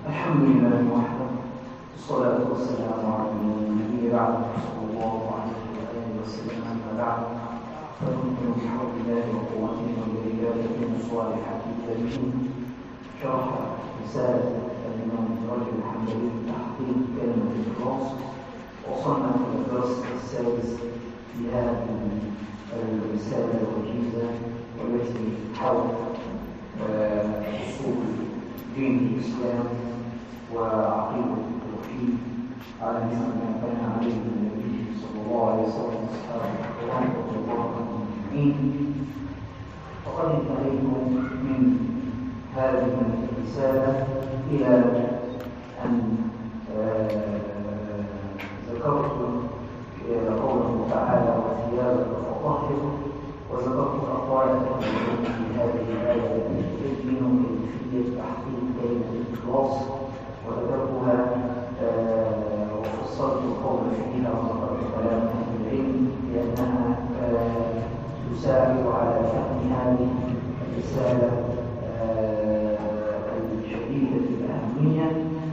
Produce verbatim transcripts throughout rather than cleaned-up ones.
الحمد لله وحده، والصلاة والسلام على النبي بعد صلى الله عليه وآله وسلم. أما بعد، فنؤمن بحول الله وقوته وبعبادته الصالحة التابعين. شرح رسالة الإمام رجل الحنبلي تحقيق كلمة الإخلاص. وصلنا إلى الدرس السادس في هذه الرسالة الوجيزة والتي حولت أصول دين الإسلام وعقيدة التوحيد على نحو ما كان عليه النبي صلى الله عليه وسلم وأصحابه الكرام رضي الله عنهم أجمعين. وقد انتهيتم من هذه الرسالة إلى أن ذكرت قوله تعالى وثيابك فطهر، وذكرت أقوالا في هذه الآية تبين كيفية تحقيق كلمة الإخلاص وذكرتها وفصلت القول فيها وذكرت كلام أهل العلم لأنها تساعد على فهم هذه الرسالة الشديدة الأهمية.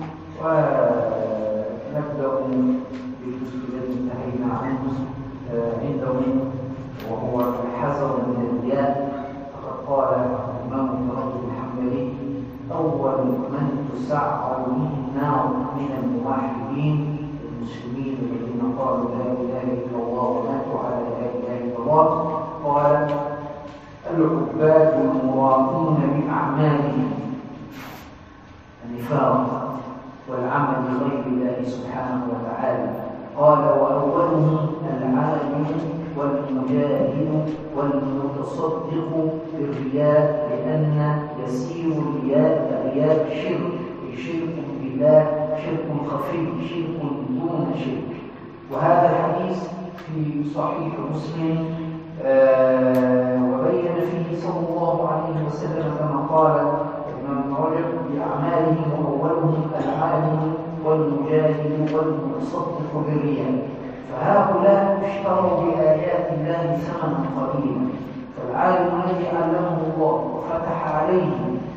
ونبدأ بالجزء الذي انتهينا عنه عندهم وهو الحذر من الرياء. فقد قال الإمام ابن رجب الحنبلي: أول من تسعر به النار من الموحدين المسلمين الذين قالوا لا إله إلا الله وماتوا على لا إله إلا الله. قال: العباد المراءون بأعمالهم النفاق والعمل لغير الله سبحانه وتعالى. قال: وأولهم العالم والمجاهد والمتصدق بالرياء، لأن يسير الرياء الرياء شرك، شرك بالله، شرك خفي، شرك دون شرك. وهذا الحديث في صحيح مسلم آه وبين فيه صلى الله عليه وسلم كما قال الإمام رجب: بأعمالهم وأولهم العالم والمجاهد والمتصدق بالرياء. فهؤلاء اشتروا بآيات الله ثمنا قليلا. فالعالم الذي علمه الله وفتح عليه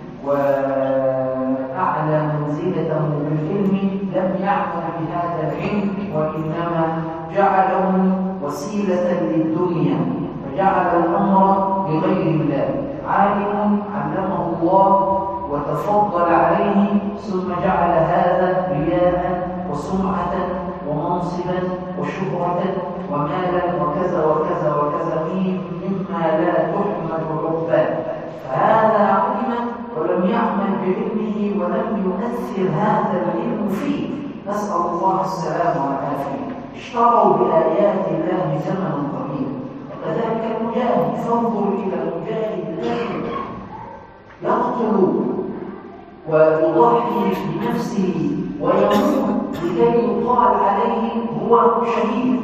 وأعلى منزلته بالعلم لم يعمل بهذا العلم، وإنما جعله وسيلة للدنيا، فجعل الأمر لغير الله. عالم علمه الله وتفضل عليه، ثم جعل هذا رياء وسمعة ومنصبا وشهرة ومالا وكذا وكذا وكذا مما لا تحمد عقباه. فهذا علم ولم يعمل بعلمه ولم يؤثر هذا العلم فيه، نسأل الله السلامة والعافية. اشتروا بآيات الله ثمنا قليلا. وكذلك المجاهد، فانظر إلى المجاهد الذي يقتل ويضحي بنفسه ويموت لكي يقال عليه هو شهيد،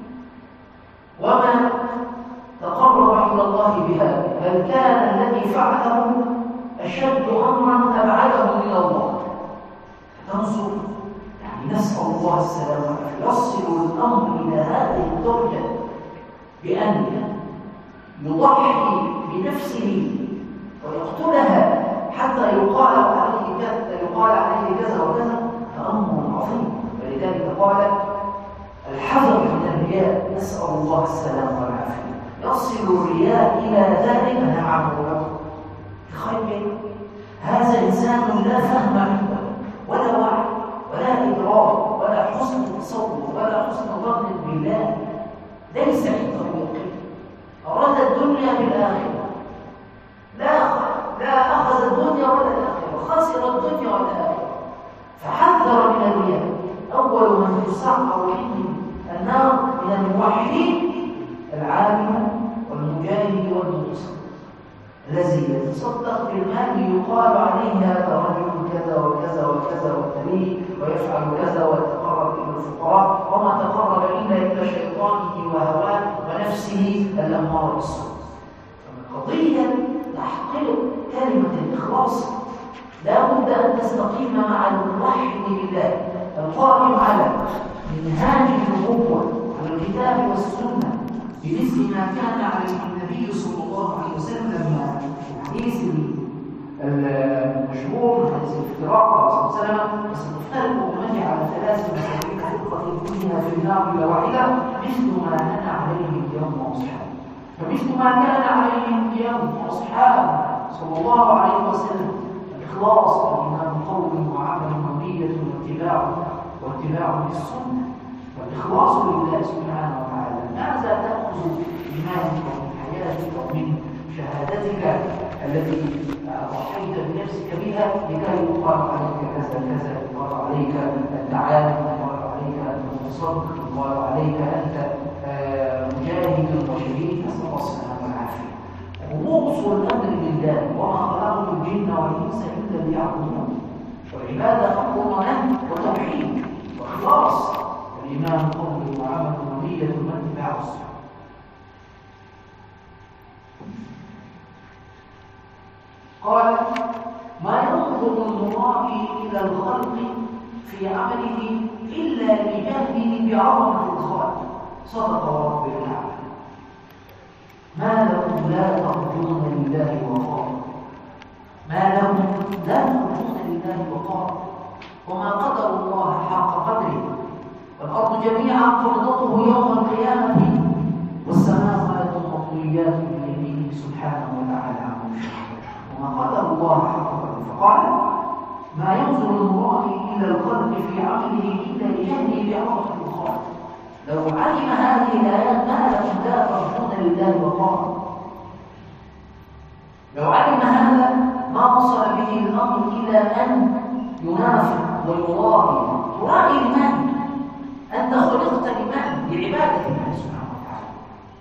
وما تقرب إلى الله بهذا، بل كان الذي فعله أشد أمرا أبعده من الله. تنظر، يعني نسأل الله السلامة، يصل الأمر إلى هذه الدرجة بأن يضحي بنفسه ويقتلها حتى يقال عليه كذا يقال عليه كذا وكذا، فأمر عظيم. ولذلك قال: الحذر من الرياء، نسأل الله السلامة والعافية. يصل الرياء إلى ذلك. نعم، تخيل هذا إنسان لا فهم عنده ولا وعي ولا إدراك ولا حسن تصور ولا حسن ظن بالله، ليس عنده يقين، أراد الدنيا بالآخرة، لا لا أخذ الدنيا ولا الآخرة، خسر الدنيا والآخرة، فحذر من الرياء. أول من تسعر به النار من الموحدين العالم والمجاهد والمتصدق، الذي يتصدق بالمال يقال عليه هذا رجل كذا وكذا وكذا وتليه ويفعل كذا ويتقرب إلى الفقراء، وما تقرب إلا إلى شيطانه وهواه ونفسه الأمارة بالسوء. قضية تحقيق كلمة الإخلاص لا بد أن تستقيم مع الموحد لله القائم على منهاج النبوة والكتاب والسنة بمثل ما كان عليه النبي صلى الله عليه وسلم. الحديث المشهور حديث الافتراق الله عليه وسلم وستفترق أمتي على ثلاث وسبعين فرقة كلها في النار إلا واحدة مثل ما أنا عليه اليوم وأصحابي. فمثل ما كان عليه اليوم وأصحابه صلى الله عليه وسلم الإخلاص والإيمان قول وعمل ونية واتباع واتباع للسنة والإخلاص لله سبحانه وتعالى. ماذا تأخذ إيمانك ومن حياتك ومن شهادتك التي ضحيت بنفسك بها لكي يقال عليك كذا كذا، يقال عليك أنت عالم، يقال عليك أنت متصدق، يقال عليك أنت مجاهد وشهيد، نسأل الله السلامة والعافية. خلوص الأمر لله وما خلقت الجن والإنس إلا ليعبدون. والعبادة أمر ونهي وتوحيد وإخلاص، الإيمان قول وعمل ونية واتباع السنة. قال ما ينظر المرائي إلى الخلق في عمله إلا لجهله بعظمة الخالق. صدق رب العالمين. ما لهم لا ترجون لله وقارا، ما لهم لا ترجون لله وقارا وما قدر الله حق قدره والأرض جميعا قبضته يوم القيامة والسماوات مطويات بيمينه سبحانه وتعالى عما يشركون وما قدر الله حق قدره. فقال ما ينظر المرائي إلى الخلق في عمله إلا لجهله بعظمة الخالق. لو علم هذه الآيات ما لهم لا ترجون لله وقارا، لو علم هذا ما وصل به الأمر إلى أن ينافق ويضاهي. تراعي لمن؟ أنت خلقت لمن؟ لعبادة الله سبحانه وتعالى.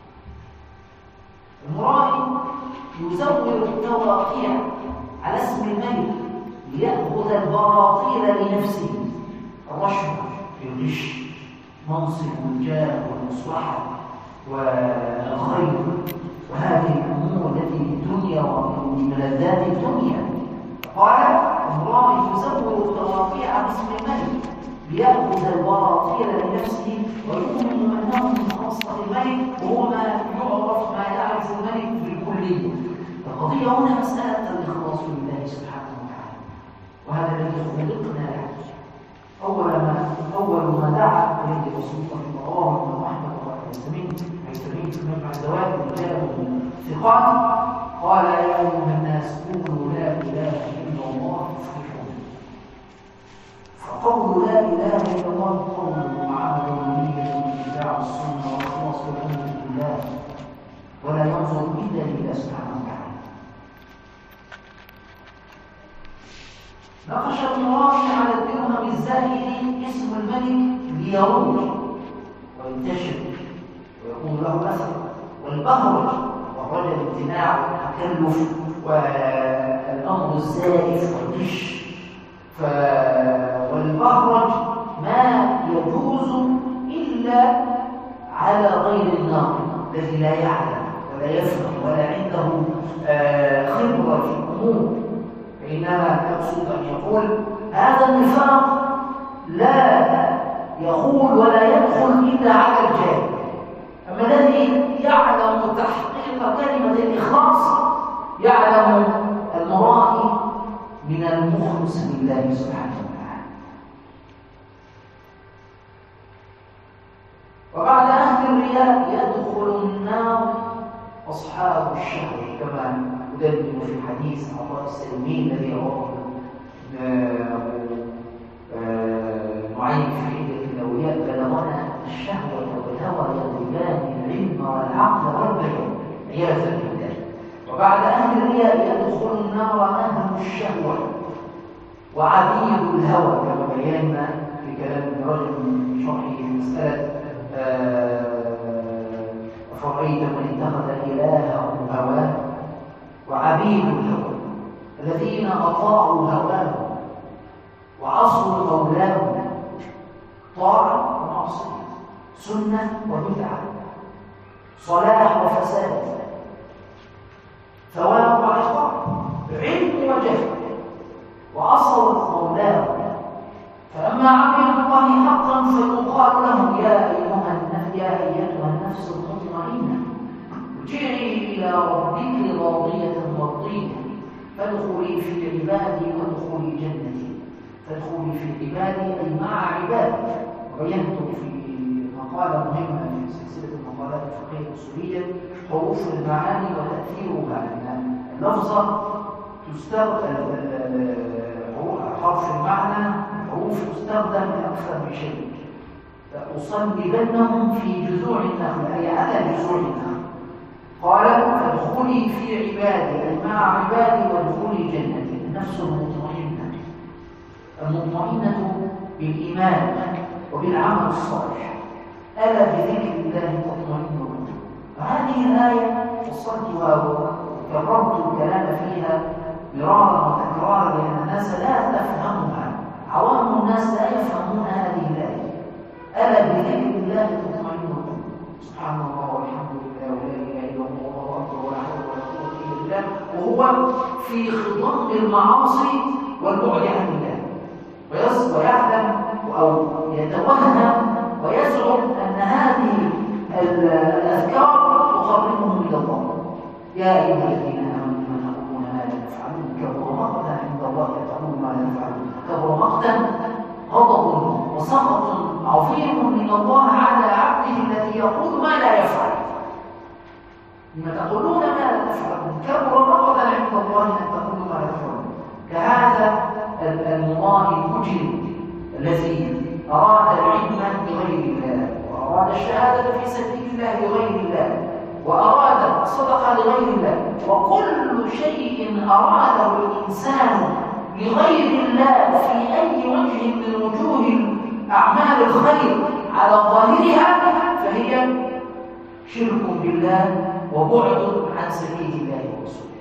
المرائي يزور التواقيع على اسم الملك ليأخذ البراطيل لنفسه، الرشوة الغش، منصب والجاه والمصلحة والخير وهذه الأمور التي في الدنيا ومن ملذات الدنيا. قال المرائي يزور التواقيع باسم الملك ليأخذ البراطيل لنفسه ويؤمن أنه من خاصة الملك وهو ما يعرف ما يعرف الملك بالكلية. القضية هنا مسألة الإخلاص لله سبحانه وتعالى، وهذا الذي خلقنا له. أول ما أول ما دعا إليه رسول الله صلى الله عليه وسلم ويستمين ويستمين في مجمع الزواج ورجاله ثقات قال يا أيها الناس قولوا لا إله إلا الله تفلحون. فقول لا إله إلا الله قول وعمل ونية واتباع السنة والإخلاص والأمر لله ولا ينظر إلا لله سبحانه وتعالى. نقش المرائي على الدرهم الزائد اسم الملك ليروج وينتشر ويكون له أثر، والبهرج وهو الامتناع والتكلف والأمر الزائف والغش. والبهرج ما يجوز إلا على غير الناقد الذي لا يعلم ولا يفهم ولا عنده خبرة في الأمور، فإنما يقصد أن يقول هذا النفاق لا يقول ولا يدخل إلا على الجاهل. أما الذي يعلم تحقيق كلمة الإخلاص يعلم المرائي من المخلص لله سبحانه وتعالى. وبعد أهل الرياء يدخل النار أصحاب الشهوة كما يدلل في حديث عطاء السلمي الذي رواه معين في عدة الأولياء بلغنا الشهوة والهوى يضربان العلم والعقل والبيان عياذا بالله. وبعد أهل الرياء يدخل النار أهل الشهوة وعبيد الهوى كما بينا في كلام ابن رجب من شرحه في مسألة أفرأيت من اتخذ إلهه هواه. وعبيد الهوى الذين أطاعوا هواه وعصوا مولاه، طاعة ومعصية، سنة وبدعة، صلاح وفساد، ثواب وعقاب، علم وجهل، وعصوا مولاه. فأما عبد الله حقا فيقال له يا أيها النفس يا أيتها النفس المطمئنة ارجعي إلى ربك راضية مرضية فادخلي في عبادي وادخلي جنتي. عبادي أي مع عبادي. وبينت في مقالة مهمة في سلسلة المقالات الفقهية الأصولية حروف المعاني وتأثيرها، أن اللفظة تستخدم، حرف المعنى حروف تستخدم لأكثر من شيء. فأصلبنهم في جذوع النخل أي على جذوع النخل. قال فادخلي في عبادي أي مع عبادي وادخلي جنتي. النفس المطمئنة المطمئنة بالإيمان وبالعمل الصالح، ألا بذكر الله تطمئن القلوب. وهذه الآية فصلتها وكررت الكلام فيها مرارا وتكرارا لأن الناس لا تفهمها، عوام الناس لا يفهمون هذه الآية. ألا بذكر الله تطمئن القلوب. سبحان الله والحمد لله ولا إله إلا الله والله أكبر ولا حول ولا قوة إلا بالله، وهو في خضم المعاصي والبعد عن الله، ويعلم أو يتوهم ويزعم أن هذه الأذكار تقربهم إلى الله. يا أيها الذين آمنوا لم تقولون ما لا تفعلون كبر مقتا عند الله تقولون ما لا تفعلون. كبر مقتا غضب وسخط عظيم من الله على عبده الذي يقول ما لا يفعل. لما تقولون ما لا تفعلون كبر مقتا عند الله أن تقولوا ما لا تفعلون. كهذا المضاهي المجرم الذي أراد العلم بغير الله، وأراد الشهادة في سبيل الله بغير الله، وأراد الصدقة لغير الله، وكل شيء أراده الإنسان لغير الله في أي وجه من وجوه أعمال الخير على ظاهرها فهي شرك بالله وبعد عن سبيل الله ورسوله.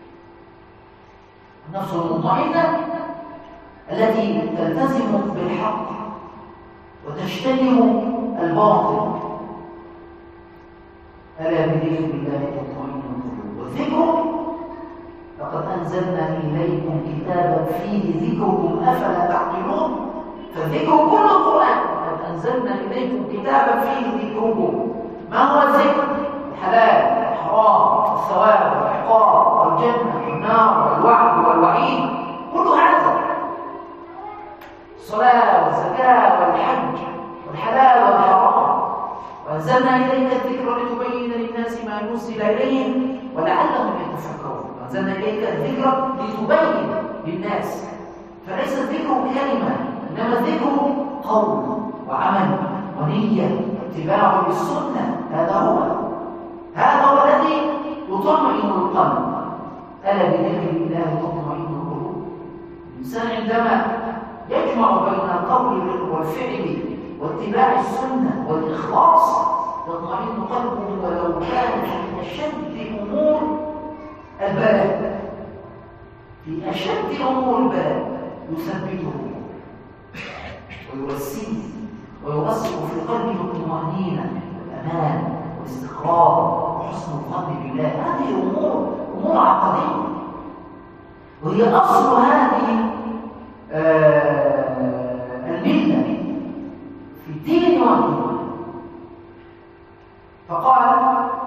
النفس المطمئنة التي تلتزم بالحق وتجتنب الباطل. ألا بذكر الله تطمئن القلوب. والذكر لقد أنزلنا إليكم كتابا فيه ذكركم أفلا تعقلون. فالذكر كل القرآن. لقد أنزلنا إليكم كتابا فيه ذكركم. ما هو الذكر؟ الحلال والحرام والثواب والعقاب والجنة والنار والوعد والوعيد، كل هذا الصلاة والزكاة والحج والحلال والحرام. وأنزلنا إليك الذكر لتبين للناس ما نزل إليهم ولعلهم يتفكرون. وأنزلنا إليك الذكر لتبين للناس. فليس الذكر كلمة، إنما الذكر قول وعمل ونية واتباع للسنة. هذا هو هذا هو الذي يطمئن القلب. ألا بذكر الله تطمئن القلوب. الإنسان عندما يجمع بين القول والفعل واتباع السنة والإخلاص يطمئن قلبه ولو كان في أشد أمور البلاء. في أشد أمور البلاء يثبته ويوسيه ويرسخ في قلبه الطمأنينة والأمان والاستقرار وحسن الظن بالله. هذه أمور أمور عقدية، وهي أصل هذه آه الملة في الدين والدنيا. فقال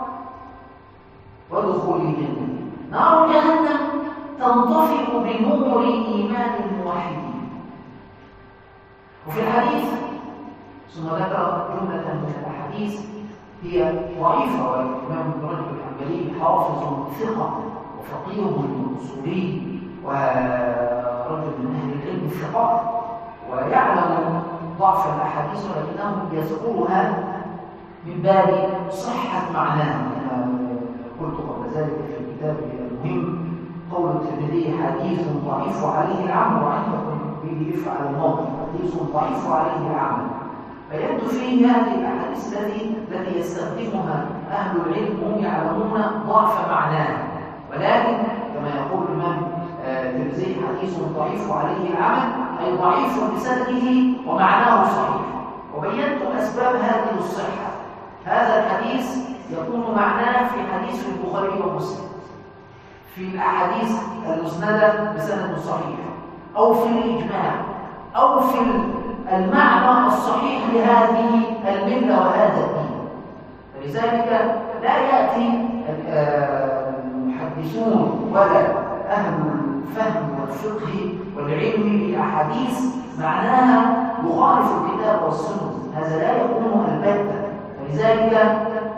وادخلي جنة. نار جهنم تنطفئ بنور إيمان الموحدين. وفي الحديث ثم ذكر جملة من الأحاديث هي ضعيفة، والإمام ابن رجب الحنبلي حافظ ثقة وفقيه أصولي ورجل من أهل العلم الثقات ويعلم ضعف الأحاديث، ولكنه يذكرها من باب صحة معناها. أنا قلت قبل ذلك في الكتاب المهم قول الترمذي حديث ضعيف عليه العمل وعندكم به يفعل الموت حديث ضعيف عليه العمل. فيبدو فيه هذه الأحاديث التي التي يستخدمها أهل العلم هم يعلمون ضعف معناها، ولكن كما يقول الإمام الترمذي حديث ضعيف عليه العمل أي ضعيف بسنده ومعناه صحيح. وبينت أسباب هذه الصحة. هذا الحديث يكون معناه في حديث البخاري ومسلم في الأحاديث المسندة بسند صحيح، أو في الإجماع، أو في المعنى الصحيح لهذه الملة وهذا الدين. فلذلك لا يأتي المحدثون ولا أهل الفهم والفقه والعلم بالأحاديث معناها يخالف الكتاب والسنة، هذا لا يكون البتة، ولذلك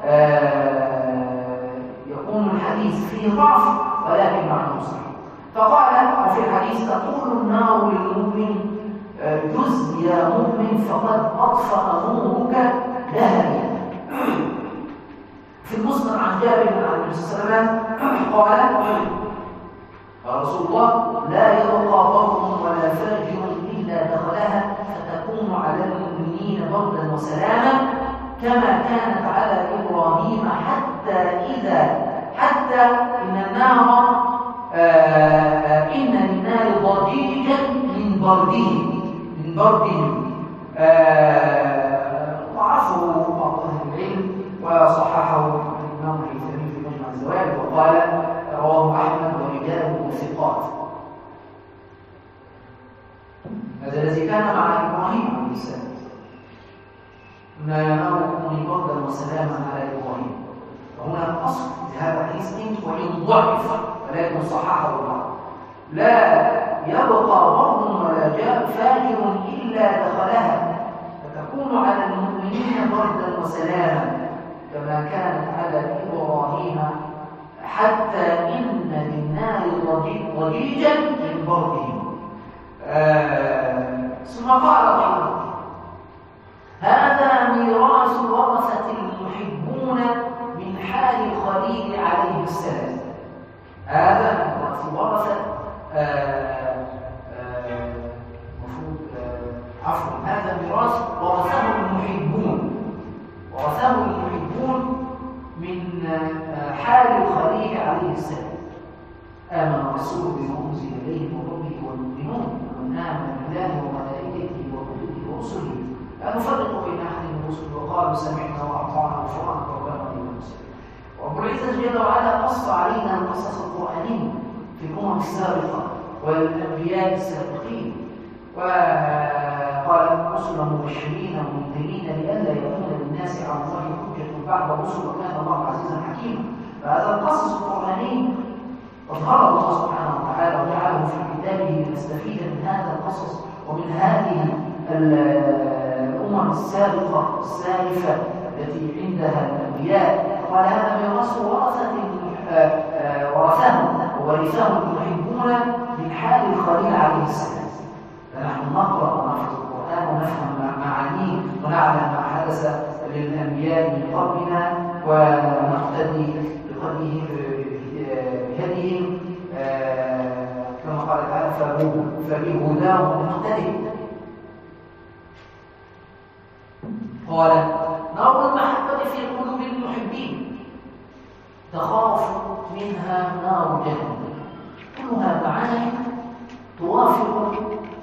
آه يكون الحديث فيه ضعف ولكن معناه صحيح. فقال في الحديث تقول النار للمؤمن جز يا مؤمن فقد أطفأ نورك لهبا. في المسند عن جابر بن عبد السلام قال قال رسول الله لا يبقى بر ولا فاجر إلا دخلها فتكون على المؤمنين بردا وسلاما كما كانت على إبراهيم حتى إذا حتى إن النار آه إن للنار ضجيجا من برده من برده ضعفه بعض أهل العلم وصححه الإمام الهيثمي في مجمع الزوائد وقال رواه أحمد ورجاله ثقات. هذا الذي كان مع إبراهيم عليه السلام ما ينام بردا وسلاما على إبراهيم، وهنا أصل لهذا الحديث وإن ضعف ولكن صححه البعض لا يبقى بر ولا جاء فاجر إلا دخلها فتكون على المؤمنين بردا وسلاما كما كانت على إبراهيم حتى إن للنار ضجيجا من بردهم. آه ثم قال رحمه هذا ميراث ورثة المحبون من حال الخليل عليه السلام. هذا ميراث ورثة المفروض عفوا هذا ميراث ورثه المحبون ورثه المحبون من حال الخليل عليه السلام. آمن الرسول بما أنزل إليه من ربه والمؤمنون ومن آمن بالله وملائكته وكتبه ورسله لا نفرق بين أحد من الرسل وقالوا سمعنا وأطعنا غفرانك ربنا ولنا المسلمين. ورب العزة جل وعلا قص علينا القصص القرآنية في الأمم السابقة والأنبياء السابقين وقال رسلا مبشرين ومنذرين لئلا يكون للناس على الله حجة بعد الرسل وكان الله عزيزا حكيما. فهذا القصص القرآني أظهره الله سبحانه وتعالى وجعله في كتابه لنستفيد من هذا القصص ومن هذه الأمم السابقة السالفة التي عندها الأنبياء. قال هذا ميراث ورثة ورثه وورثه المحبون من حال الخليل عليه السلام. فنحن نقرأ ونحفظ القرآن ونفهم معانيه ونعلم ما حدث للأنبياء من قبلنا ونقتدي بهديهم كما قال تعالى فبهداهم نقتدي. قال نار المحبة في قلوب المحبين تخاف منها نار جهنم. كلها معاني توافق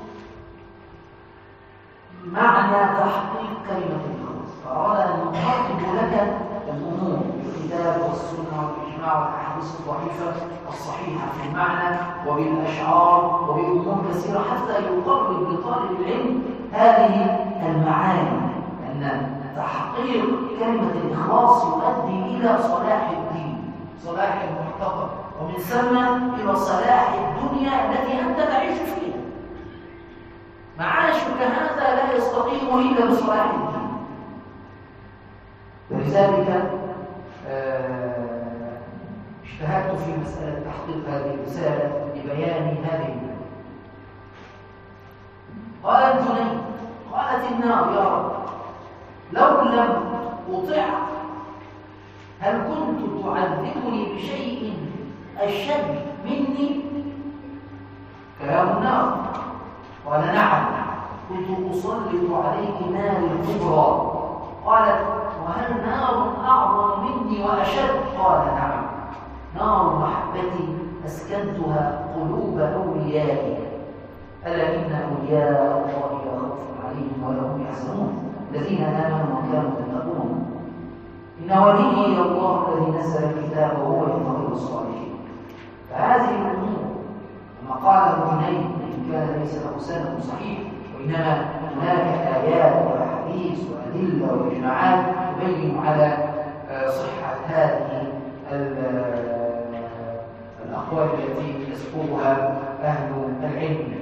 معنى تحقيق كلمة الخلاص. فأراد أن نقرب لك الأمور بالكتاب والسنة والإجماع والأحاديث الضعيفة الصحيحة في المعنى وبالأشعار وبأمور كثيرة حتى يقرب لطالب العلم هذه المعاني أن تحقيق كلمة الإخلاص يؤدي إلى صلاح الدين صلاح المعتقد ومن ثم إلى صلاح الدنيا التي أنت تعيش فيها. معاشك هذا لا يستقيم إلا بصلاح الدين. ولذلك اجتهدت في مسألة تحقيق هذه الرسالة لبيان هذه المعنى. قال الجنيد قالت النار يا رب لو لم أطع هل كنت تعذبني بشيء أشد مني؟ كلام النار. قال نعم كنت أسلط عليك نار الكبرى. قالت وهل نار أعظم مني وأشد؟ قال نعم نار محبتي أسكنتها قلوب أوليائي ألا إن أولياء الله لا خوف عليهم ولا هم يحزنون الذين آمنوا وكانوا يتقون إن وليي الله الذي نزل الكتاب وهو يتقي الصالحين. فهذه الأمور كما قال الجنيد إن كان ليس له سند صحيح وإنما هناك آيات وأحاديث وأدلة وإجماعات تبين على صحة هذه الأقوال التي يذكرها أهل العلم.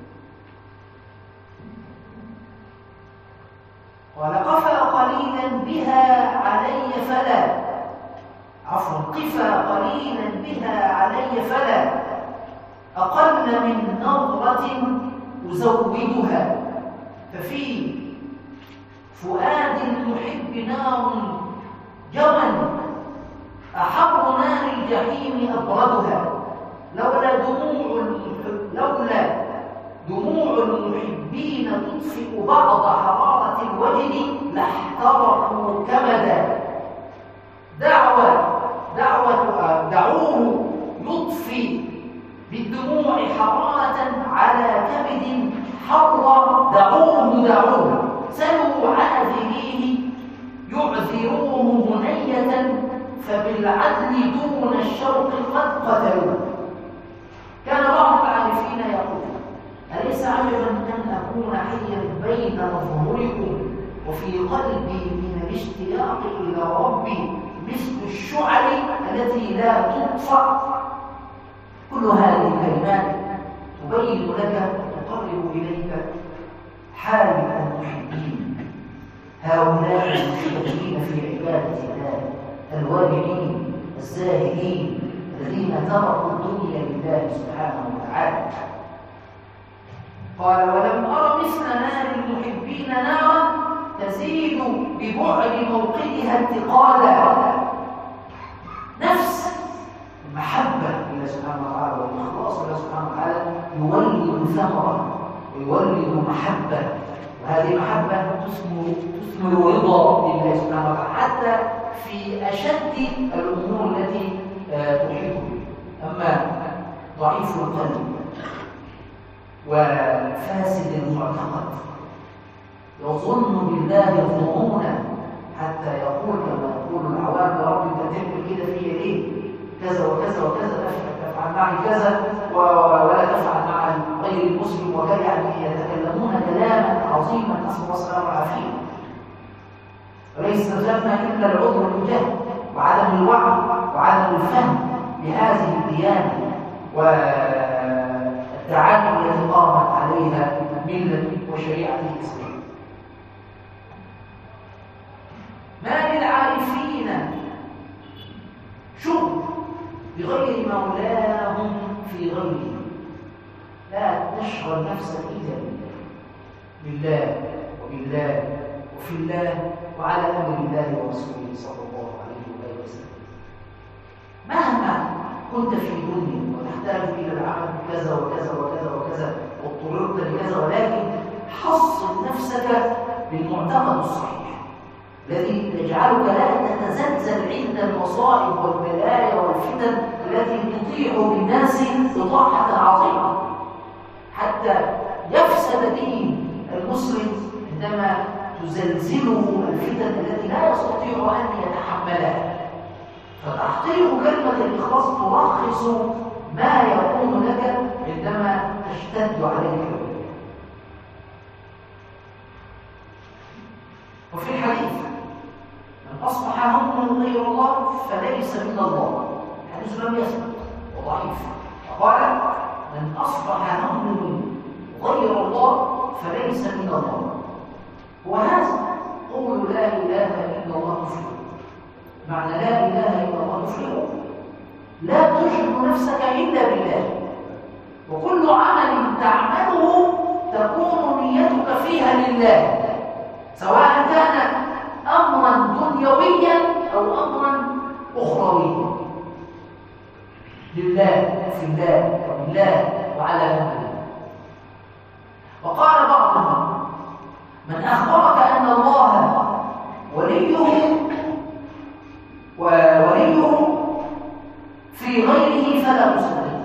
قال قفى قليلا بها علي فلا، عفوا قفى قليلا بها علي فلا، أقل من نظرة أزودها، ففي فؤاد المحب نار جوى أحر نار الجحيم أبردها، لولا دموع لولا دموع المحبين تطفئ بعض حرارة الوجد لاحترقوا كبدا، دعوة دعوة دعوه يطفي بالدموع حرارة على كبد حر، دعوه دعوه سلوا عاذريه يعذروه هنية، فبالعدل دون الشوق قد قتلوه. كان بعض العارفين يقول: أليس عجبا أن أكون حيا بين أظهركم وفي قلبي من الاشتياق إلى ربي مثل الشعل التي لا تطفأ. كل هذه الكلمات تبين لك وتقرب إليك حال المحبين، هؤلاء المشتغلين في عبادة الله، الوارعين الزاهدين الذين تركوا الدنيا لله سبحانه وتعالى. قال: ولم أر مثل نار المحبين نارا تزيد ببعد موقدها انتقالا. نفس المحبة لله سبحانه وتعالى والإخلاص لله سبحانه وتعالى يولد ثمرة ويولد محبة، وهذه المحبة تثمر تثمر رضا لله سبحانه وتعالى حتى في أشد الأمور التي تحبه. أما ضعيف القلب وفاسد المعتقد يظن بالله ظنونا حتى يقول كما يقول العوام: يا رب انت تعمل كده فيا ليه؟ كذا وكذا وكذا، تفعل معي كذا ولا تفعل مع غير المسلم وكذا، يعني يتكلمون كلاما عظيما نسأل الله السلامة والعافية. وليس لنا الا العذر والجهل وعدم الوعي وعدم الفهم بهذه الديانه والدعايه التي قامت عليها مله وشريعه الاسلام. ما للعارفين شغل بغير مولاهم في غيره، لا تشغل نفسك الا بالله وبالله وفي الله وعلى امر الله ورسوله صلى الله عليه واله وسلم. مهما كنت في دنيا وتحتاج الى العمل كذا وكذا وكذا وكذا واضطررت لكذا، ولكن حصن نفسك بالمعتقد الصحيح الذي يجعلك لا تتزلزل عند المصائب والبلايا والفتن التي تطيح بالناس بطاحه عظيمه حتى يفسد دين المسلم عندما تزلزله الفتن التي لا يستطيع ان يتحملها. فتحقيق كلمه الاخلاص تلخص ما يكون لك عندما تشتد عليك البلايا. وفي الحديث: من اصبح همه غير الله فليس من الله. الحديث لم يثبت وضعيف. فقال: من اصبح همه غير الله فليس من الله. وهذا قول لا اله الا الله تفلح. معنى لا اله الا الله تفلح لا تشرك نفسك الا بالله، وكل عمل تعمله تكون نيتك فيها لله، سواء كان امرا دنيويا او امرا اخرويا، لله في الله وبالله وعلى امر الله. وقال بعضهم: من اخبرك ان الله وليه ووليه في غيره فلا تصدقه.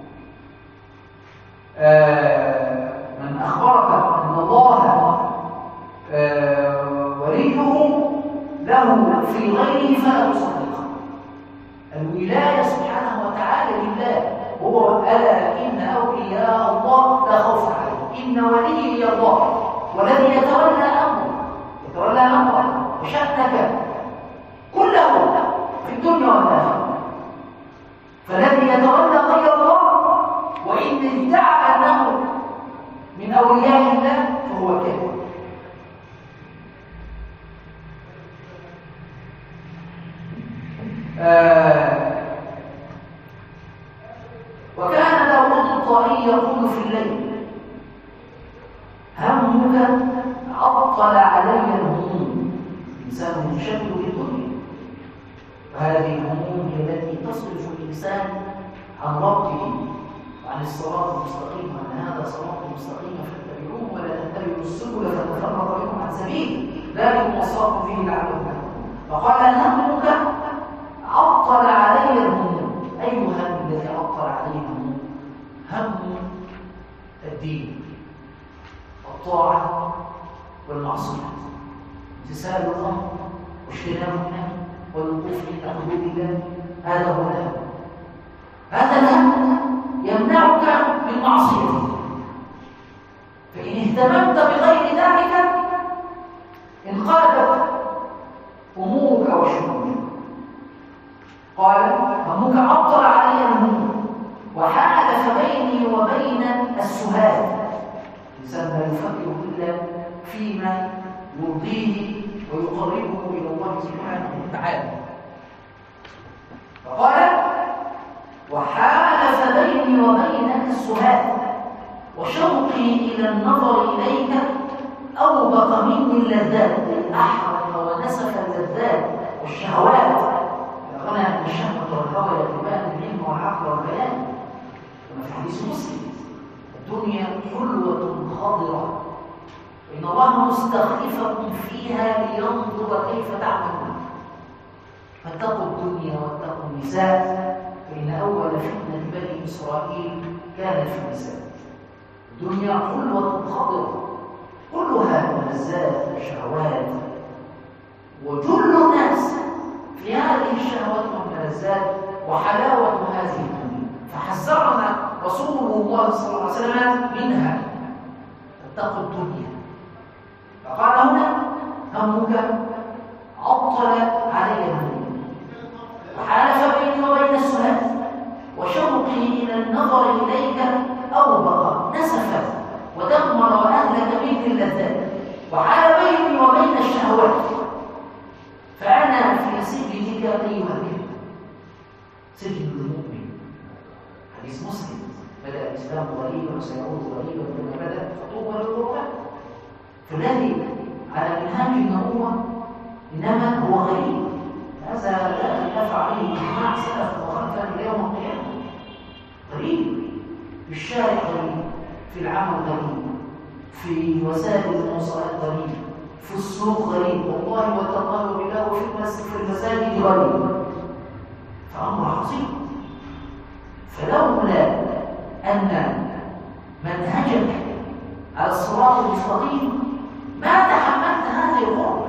آه من اخبرك ان الله آه وليه له في غيره فلا تصدقه. الولايه سبحانه وتعالى لله، هو الا ان اولياء الله لا خوف عليهم، ان ولي الله والذي يتولى امره يتولى امره وشأنك كله في الدنيا والاخره. فالذي يتولى غير الله وإن ادعى أنه من أولياء الله فهو كافر. آه وكان داود الطائي يقول في الليل: همك عطل علي الهموم. الإنسان منشغل بالدنيا، وهذه الهموم هي التي تصرف الإنسان عن ربه وعن الصراط المستقيم، وأن هذا صراط مستقيم فاتبعوه ولا تتبعوا السبل فتفرق بكم عن سبيله ذلكم وصاكم به لعلكم تتقون. فقال: همك عطل علي الهموم. أي هم الذي عطل عليه الهموم؟ هم الدين والطاعة والمعصية، امتثال الأمر واجتناب النهي والوقوف عند حدود الله. هذا هو الهم. هذا الهم يمنعك من معصيته، فإن اهتممت بغير ذلك انقلبت همومك وشؤونك. قال: همك عطل علي الهموم وحالف بيني وبين السهاد. الإنسان لا يفكر إلا فيما يرضيه ويقربه إلى الله سبحانه وتعالى. فقال: وحالف بيني وبينك السهاد وشوقي إلى النظر إليك أوبق مني اللذات. أحرق ونسف اللذات والشهوات. غنى عن الشهوة والهوى يتبان العلم والعقل والبيان، كما في حديث مسلم: الدنيا حلوة خضرة وإن الله مستخلفكم فيها لينظر كيف تعملون. فاتقوا الدنيا واتقوا النساء، فإن أول فتنة بني إسرائيل كانت في النساء. الدنيا حلوة خضرة كلها ملذات وشهوات، وجل الناس في هذه الشهوات والملذات وحلاوة هذه الدنيا، فحذرنا رسول الله صلى الله عليه وسلم منها: اتقوا الدنيا. فقال هنا: همك عطل علي الهموم وحالف بيني وبين السهاد وشوقي إلى النظر إليك أوبق نسفا ودمر وأهلك مني اللذات وحال بيني وبين الشهوات، فأنا في سجنك أيها الكريم. سجن المؤمن. حديث مسلم: بدأ الإسلام غريبا وسيعود غريبا كما بدأ فطوبى للغرباء. فالذي على منهاج النبوة إنما هو غريب. هذا لا خلاف عليه إجماع سلف وخلفا إلى يوم القيامة. غريب في الشارع، غريب في العمل، غريب في وسائل المواصلات، غريب في السوق، غريب والله والتقال بالله في المساجد، غريب. فأمر عظيم. فلولا أن منهجك على الصراط المستقيم ما تحملت هذه الغربة.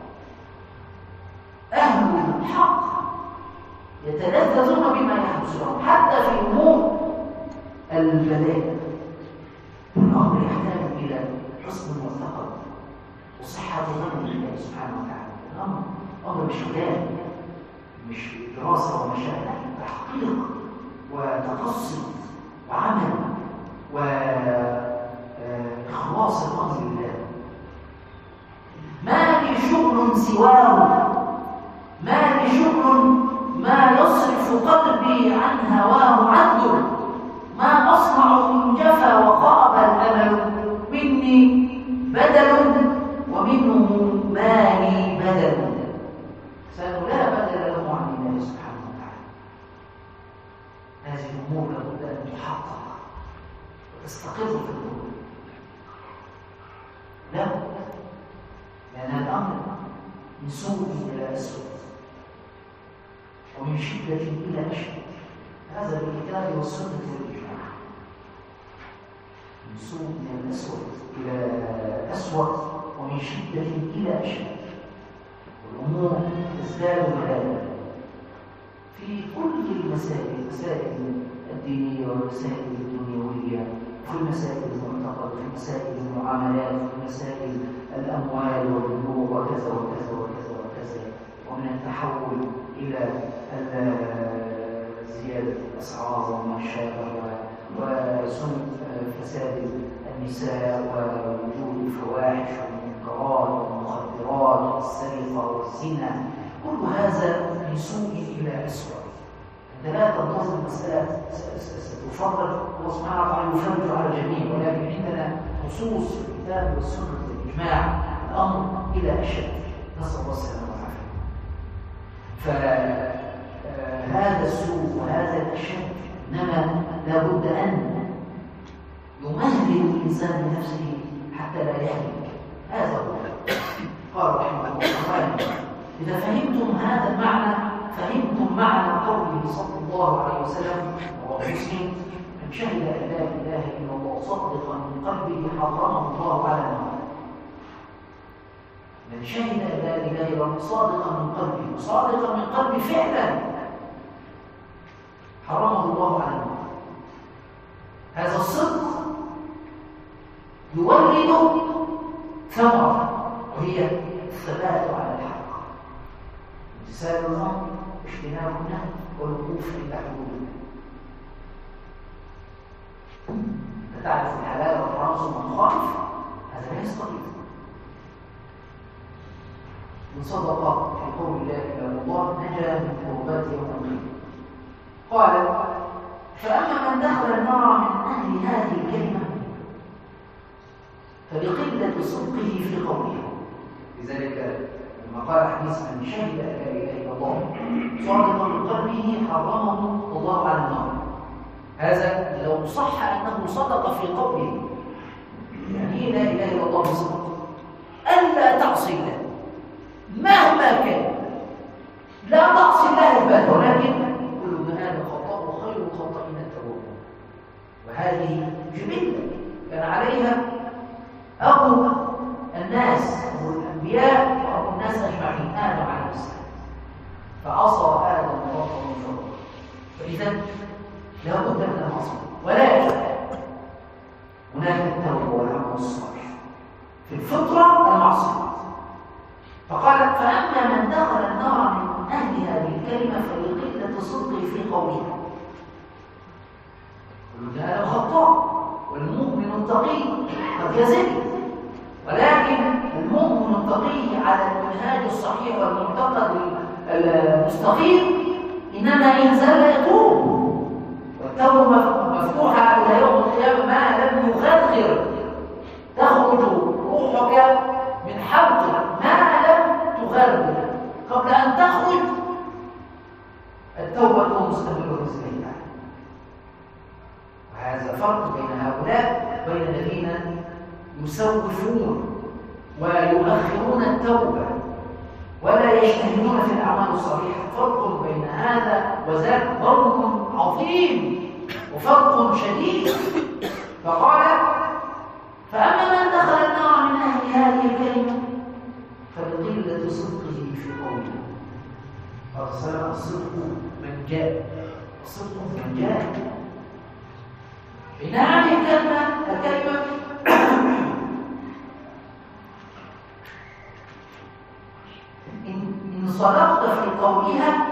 أهل الحق يتلذذون بما يحدث لهم حتى في أمور البلاء. الأمر يحتاج إلى حسن المعتقد وصحة ظن الله سبحانه وتعالى. الأمر أمر مش كلام، مش دراسة ومشاهد، تحقيق وتقصي وعمل وإخلاص الأمر لله. ما لي شغل سواه، ما لي شغل ما يصرف قلبي عن هواه عنده. ما أصنع إن جفا وخاب الأمل مني بدل ومنه ما لي بدل. سأله لا بدل له عن الله سبحانه وتعالى. هذه الأمور لابد أن تحقق وتستقر في الأمور. لا، لأن الأمر من سوء إلى أسوء ومن شدة إلى أشد. هذا بالكتاب والسنة والإجماع. من سوء إلى أسوء إلى أسوأ ومن شدة إلى أشد. والأمور تزداد هذا في كل المسائل، المسائل الدينية والمسائل الدنيوية، في مسائل المعتقد، في مسائل المعاملات، في مسائل الأموال والبنوك وكذا وكذا وكذا وكذا. ومن التحول إلى وزيادة الأسعار وما شابه وسنة فساد النساء ووجود الفواحش والمنكرات والمخدرات والسرقة والزنا، كل هذا من سوء إلى أسوأ. أنت لا تنتظر المسألة ستفرق، الله سبحانه وتعالى يفرج على الجميع، ولكن عندنا نصوص في الكتاب والسنة والإجماع الأمر إلى أشد، نسأل الله السلامة والعافية. فهذا السوء وهذا الأشد إنما لابد أن يمهل الإنسان لنفسه حتى لا يهلك. هذا هو قال رحمه الله تعالى: إذا فهمتم هذا المعنى فهمتم معنى قوله صلى الله عليه وسلم رواه مسلم: من شهد أن لا إله إلا الله صادقا من قلبه حرمه الله على النار. من شهد أن لا إله إلا الله صادقا من قلبه، صادقا من قلبه فعلا، حرمه الله على النار. هذا الصدق يولد ثمرة، وهي الثبات على الحق، امتثال الأمر واجتناب النهي والوقوف عند حدود الله. تعرف الحلال والحرام ثم تخالف، هذا لا يستطيع. من صدق في قول لا اله الا الله نجا من كربات يوم القيامه. قال: فاما من دخل النار من اهل هذه الكلمه فلقله صدقه في قوله. لذلك لما قال حديث: من شهد لا اله الا الله صادقا من قلبه حرمه الله على النار، هذا لو صح انه صدق في قوله، يعني لا اله الا الله بصدق، الا تعصي الله مهما كان، لا تعصي الله البال، ولكن كل ابن ادم خطاء وخير الخطائين التوابون. وهذه جبله كان عليها ابو الناس، ابو الانبياء وابو الناس اجمعين، ادم عليه السلام، فعصى ادم الله من فضله. فاذا لا بد من المعصيه، ولكن هناك التوبه والعمل الصالح. في الفطره المعصيه. فقال: فأما من دخل النار من أهل هذه الكلمة فلقلة صدقه في قوله. كل هذا خطاء، والمؤمن التقي قد يزل، ولكن المؤمن التقي على المنهاج الصحيح والمعتقد المستقيم إنما إن زل يتوب، والتوبة مفتوحة إلى يوم القيامة ما لم يغادر، تخرج روحك من حلقك ما لم تغادر، قبل أن تخرج التوبة مستمرة سريعة. وهذا فرق بين هؤلاء وبين الذين يسوفون ويؤخرون التوبة ولا يجتهدون في الأعمال الصالحة. فرق بين هذا وذاك فرق عظيم وفرق شديد. فقال: فأما من دخل النار من أهل هذه الكلمة فلقلة صدقه في قوله. فالصلاة الصدق من جاء، الصدق من جاء. إن هذه الكلمة الكلمة إن صدقت في قولها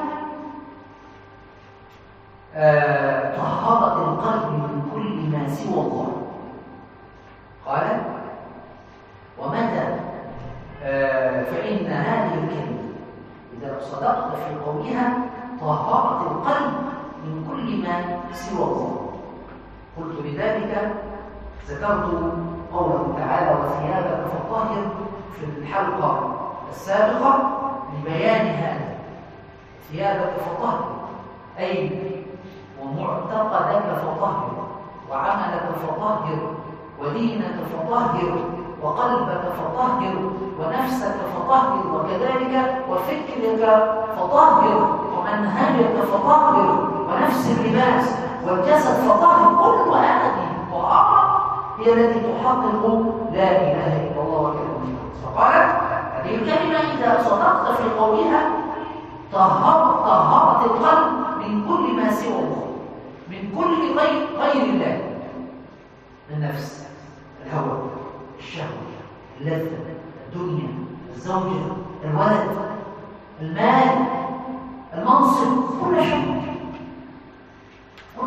آه طهرت القلب من كل ما سوى الله. قال: ومتى آه فإن هذه الكلمة إذا صدقت في قولها طهرت القلب من كل ما سوى الله. قلت لذلك ذكرت قوله تعالى: وثيابك فطهر في الحلقة السابقة لبيان هذا. ثيابك فطهر أي ومعتقدك فطهر، وعملك فطهر، ودينك فطهر، وقلبك فطهر، ونفسك فطهر، وكذلك وفكرك فطهر، ومنهجك فطهر، ونفس اللباس والجسد فطهر. كل هذه الطهارة هي التي تحقق لا إله إلا الله وكلمة. فقال: هذه الكلمة إذا صدقت في قولها طهرت طهرت القلب من كل ما سوى الله، من كل غير غير الله، النفس، الهوى، الشهوة، اللذة، الدنيا، الزوجة، الولد، المال، المنصب، كل شيء.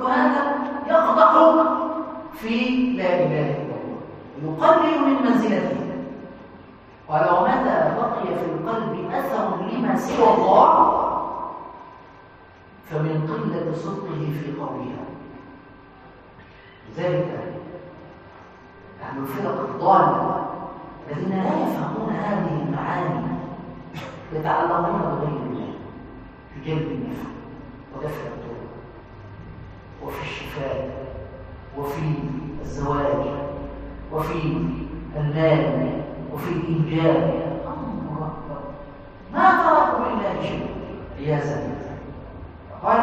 هذا يقدح في لا إله إلا الله، يقلل من منزلته. قال ومتى بقي في القلب أثر لما سوى الله فمن قلة صدقه في قولها. لذلك يعني الفرق الضالة الذين لا يفهمون هذه المعاني يتعلقون بغير الله في جلب النفع ودفع الضر وفي الشفاء وفي الزواج وفي المال وفي الإنجاب. ما تركوا إلا شيء عياذا بالله. قال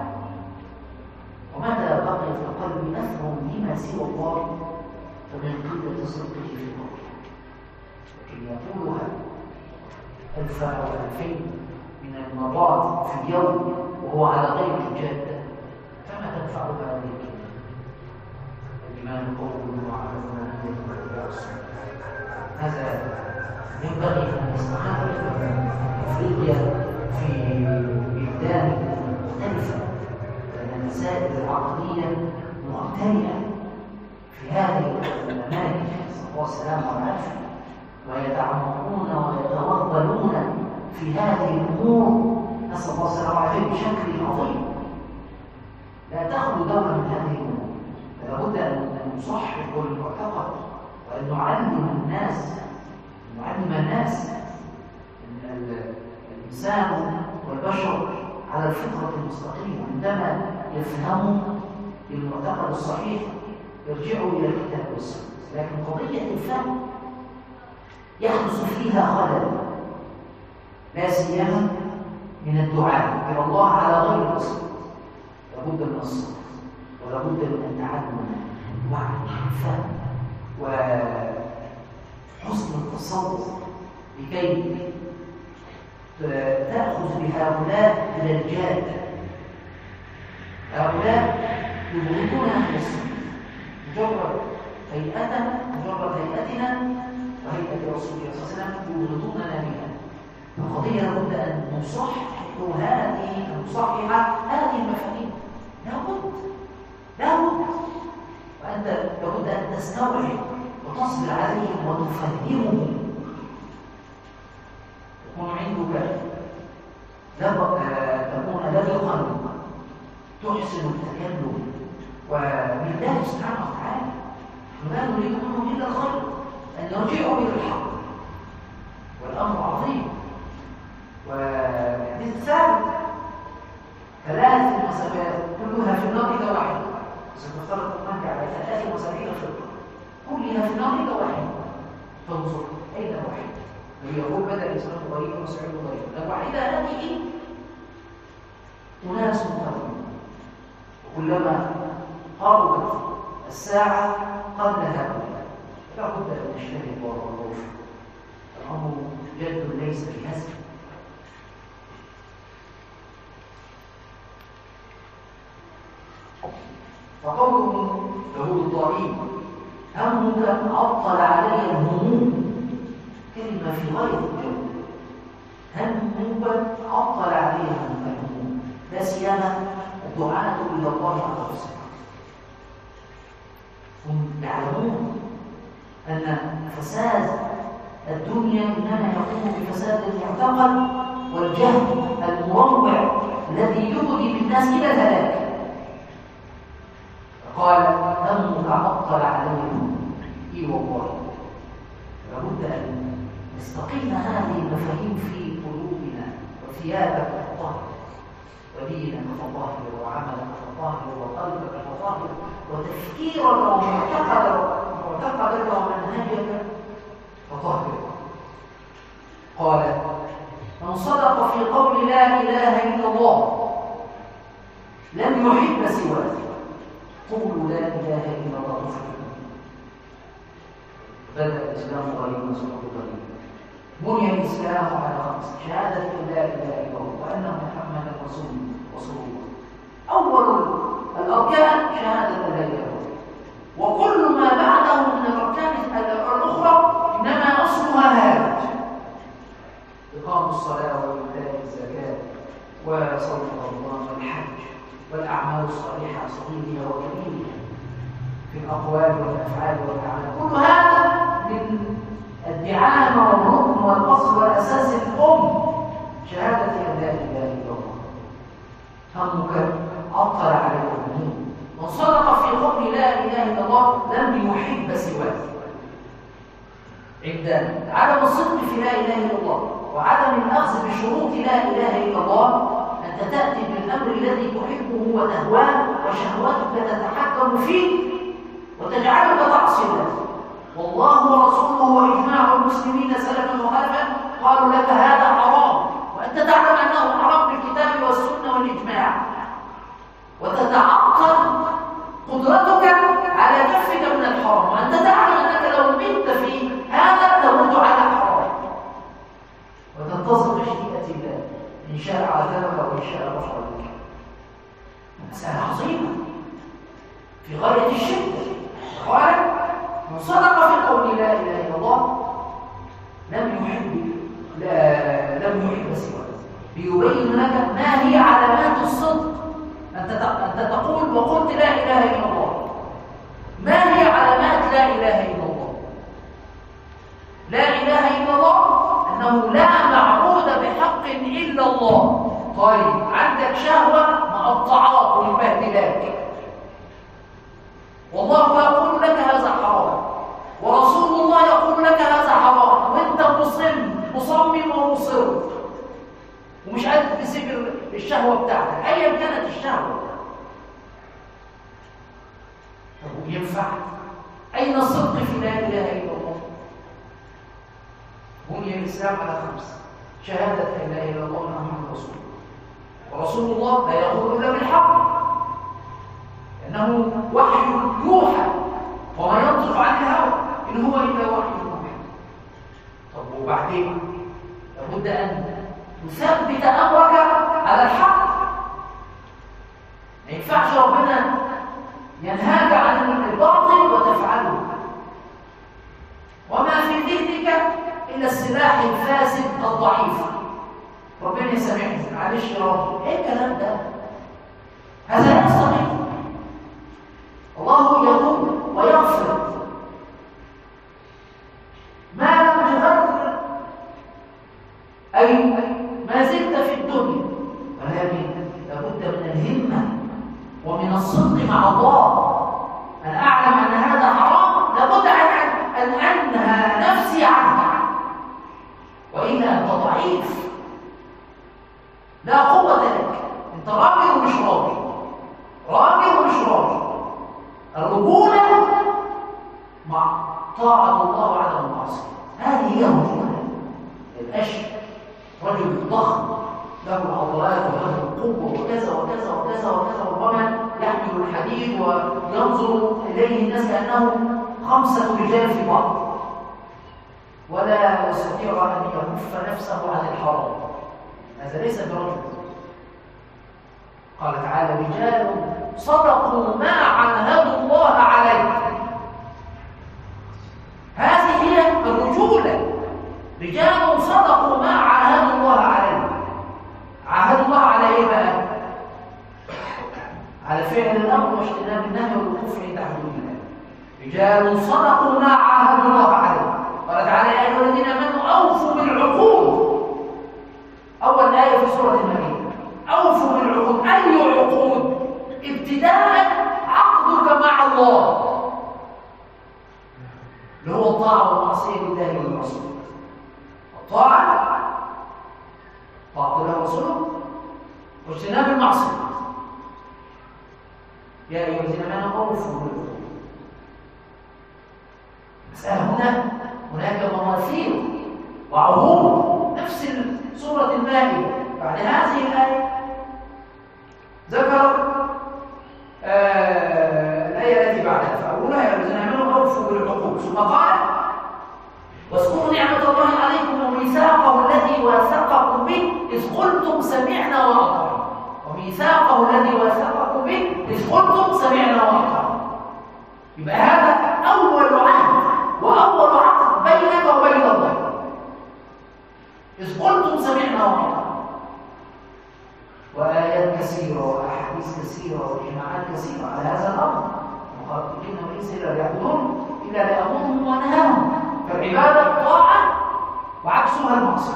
ومتى بقي في القلب أثر لما سوى الله فمن قلة صدقه في قوله. لكن يقولها ألف أو ألفين من المرات في اليوم وهو على غير الجادة، فما تنفعه هذه الكلمة؟ الإيمان قول وعمل هذا ينبغي أن يستمر أفريقيا في بلدان مختلفة، لأن المسائل العقلية مختلفة في هذه الأماكن نسأل الله السلامة والعافية، ويتعمقون ويتوغلون في هذه الأمور نسأل الله السلامة والعافية بشكل عظيم. لا تخلو دولة من هذه الأمور، لابد أن نصحح المعتقد وأن نعلم الناس نعلم الناس أن الإنسان والبشر على الفطرة المستقيمة. عندما يفهموا المعتقد الصحيح يرجعوا إلى الكتاب والسنة، لكن قضية الفهم يحدث فيها خلل، لا سيما من الدعاء إلى الله على غير الأصل. لابد من الصبر ولابد من التعلم والفهم وحسن التصور لكي تأخذ بهؤلاء إلى الجادة. هؤلاء يبغضون أهل السنة، مجرد هيئتنا مجرد هيئتنا وهيئة رسول الله صلى الله عليه وسلم يبغضوننا بها. القضية لابد أن نصحح هذه أن نصحح هذه المفاهيم. لابد لابد وأنت لابد أن تستوعب وتصبر عليهم وتفهمهم. يكون عندك تكون لبقا تحسن التكلم وبالله سبحانه وتعالى. لا نريد منهم إلا الخير، أن يرجعوا إلى الحق، والأمر عظيم. والحديث الثالث ثلاث مسافات كلها في النار إلا واحدة، سنفترض أنك على ثلاث وسبعين فرقة كلها في النار إلا واحدة. فانظر أين واحدة؟ ويقول بدأ الإسلام غريبا وسعيد غريبا. الواحدة هذه أناس قليلون، وكلما قربت الساعة قل هؤلاء. لا بد أن نجتهد ونروح. الأمر جد ليس بهزل. فقوله له الضعيف همك عطل علي الهموم، كلمة في غير الجو. همك عطل علي الهموم، لا سيما الدعاة إلى الله على الصراط. هم يعلمون أن فساد الدنيا إنما يقوم بفساد المعتقد والجهل المروع الذي يؤدي بالناس إلى ذلك. قال همك عطل عليهم. إي والله لابد أن نستقيم هذه المفاهيم في قلوبنا. وثيابك فطهر ودينك فطهر وعملك فطهر وقلبك فطهر وتفكيرك ومعتقدك معتقدك ومنهجك فطهر. قال من صدق في قول لا إله إلا الله لم يحب سواه قولوا لا إله إلا الله تفلحون. بدأ الإسلام غريبا وسقط غريبا. بني الإسلام على خمس: شهادة لا إله إلا الله وأن محمدا رسول الله. أول الأركان شهادة لا إله إلا الله، وكل ما بعده من الأركان الأخرى إنما أصلها هذا: إقام الصلاة وإيتاء الزكاة وصوم رمضان والحج والأعمال الصالحة صغيرها وكبيرها في الأقوال والأفعال والأعمال. كل هذا من الدعامة والركن والأصل والأساس الأم شهادة أن لا إله إلا الله. همك عطل على المؤمنين. من صدق في قول لا إله إلا الله لم يحب سواه. عند عدم الصدق في لا إله إلا الله وعدم الأخذ بشروط لا إله إلا الله أنت تأتي بالأمر الذي تحبه وتهواه وشهوتك تتحكم فيه وتجعلك تعصي الله. والله ورسوله وإجماع المسلمين سلفا وخلفا قالوا لك هذا حرام وأنت تعلم أنه حرام بالكتاب والسنة والإجماع، وتتعطل قدرتك على كفك من الحرام وأنت تعلم أنك لو مت في هذا تموت على حرام، وتنتظر مشيئة الله إن شاء عذابك وإن شاء غفر لك. مسألة عظيمة في غاية الشدة. قال من صدق في قول لا إله إلا الله لم يحب لا لم يحب سواه. بيبين لك ما هي علامات الصدق. أنت أنت تقول وقلت لا إله إلا الله، ما هي علامات لا إله إلا الله؟ لا إله إلا الله أنه لا معبود بحق إلا الله. طيب عندك شهوة مقطعات ومبهدلاك والله يقول لك هذا حرام ورسول الله يقول لك هذا حرام وانت مصمم مصمم ومصر ومش قادر تسيب الشهوة بتاعتك أيا كانت الشهوة. طب ينفع؟ أين الصدق في لا إله إلا الله؟ بني الإسلام على خمس: شهادة أن لا إله إلا الله محمد رسول الله، ورسول الله لا يقول إلا بالحق لأنه وحي يوحى وما ينطق عن الهوى إن هو إلا وحي يوحى. طب وبعدين لابد أن تثبت أمرك على الحق. ما ينفعش ربنا ينهاك عن الباطل وتفعله وما في ذهنك إلا السلاح الفاسد الضعيف. ربنا يسامحني معلش يا رب، إيه الكلام ده؟ هذا لا يستطيع. الله يتوب ويغفر ما لم تغفر أي ما زلت في الدنيا، ولكن لابد من الهمة ومن الصدق مع الله. أن أعلم أن هذا حرام لابد أن أنهى نفسي عنه، وإلا أنت ضعيف لا قوة لك. أنت راجل ومش راجل، راجل ومش راجل. الرجولة مع طاعة الله وعدم المعصية، هذه هي الرجولة. الأش رجل ضخم له العضلات وله القوة وكذا وكذا وكذا وكذا، ربما يحمل الحديد وينظر إليه الناس كأنه خمسة رجال في بعض، ولا يستطيع أن يكف نفسه عن الحرام. هذا ليس برجل. قال تعالى: رجال صدقوا ما عاهدوا الله عليه. هذه هي الرجولة. رجال صدقوا ما عاهدوا الله عليه. عاهدوا الله على ايه بقى؟ على فعل الامر واجتناب النهي والوقوف عند حدود الله. رجال صدقوا ما عاهدوا الله عليه. قال تعالى: يا ايها الذين امنوا اوفوا بالعقود. اول ايه في سوره المائده: اوفوا بالعقود. اي عقود؟ ابتداء عقدك مع الله اللي هو الطاعه والمعصيه لله والرسول. الطاعه طاعه الله ورسوله واجتناب المعصيه. يا ايها الذين امنوا اوفوا بالعقود. المساله هنا هناك مماثيل وعهود. نفس سوره المائده بعد هذه الايه ذكر آه الآية التي بعدها، فأولها: يا الذين آمنوا أوفوا بالعقود. ثم قال: واذكروا نعمة الله عليكم وميثاقه الذي واثقكم به إذ قلتم سمعنا وأطعنا. وميثاقه الذي واثقكم به إذ قلتم سمعنا وأطعنا. يبقى هذا أول عهد وأول عقد بينك وبين الله. إذ قلتم سمعنا وأطعنا. وآيات كثيرة وأحاديث أحاديث كثيرة وإجماعات كثيرة على هذا الأمر. المخالفين وليس إلا يعبدون إلا لأمرهم ونهاهم، فالعبادة طاعة وعكسها المعصية.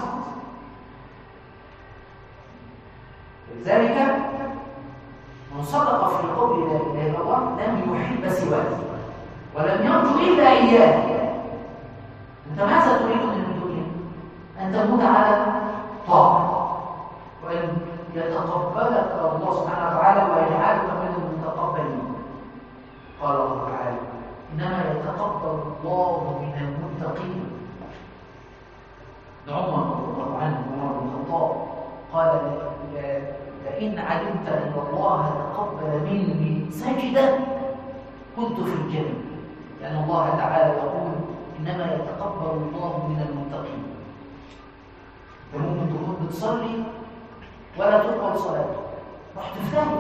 لذلك من صدق في قول لا إله إلا الله لم يحب سواه ولم يرجو إلا إياه. أنت ماذا تريد من الدنيا؟ أن تموت على طاعة، وأن يتقبلك الله سبحانه وتعالى ويجعلك من المتقبلين. قال الله تعالى إنما يتقبل الله من المتقين. عمر رضي الله عنه عمر بن الخطاب قال لئن علمت أن الله تقبل مني سجدا كنت في الجنة، لأن الله تعالى يقول إنما يتقبل الله من المتقين. فممكن تكون بتصلي ولا تقبل صلاته، رحت تفتهم.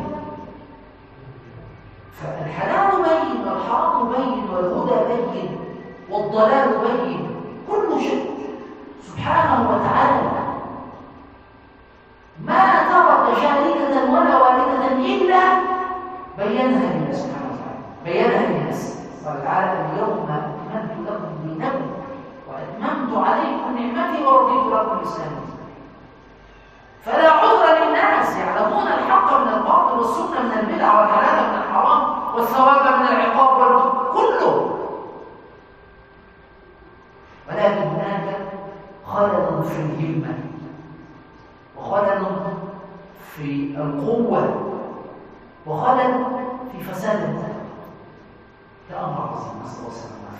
فالحلال بين والحرام بين والهدى بين والضلال بين، كل شيء سبحانه وتعالى ما ترك شريكة ولا والدة إلا بينها للناس سبحانه وتعالى، بينها للناس. قال تعالى اليوم أكملت لكم دينكم وأتممت عليكم نعمتي ورضيت لكم الإسلام. فلا عذر للناس، يعلمون الحق من الباطل والسنة من البدع والحلال من الحرام والثواب من العقاب كله، ولكن هناك خلل في الهمة وخلل في القوة وخلل في فساد الذات. ده أمر عظيم، نسأل الله السلامة.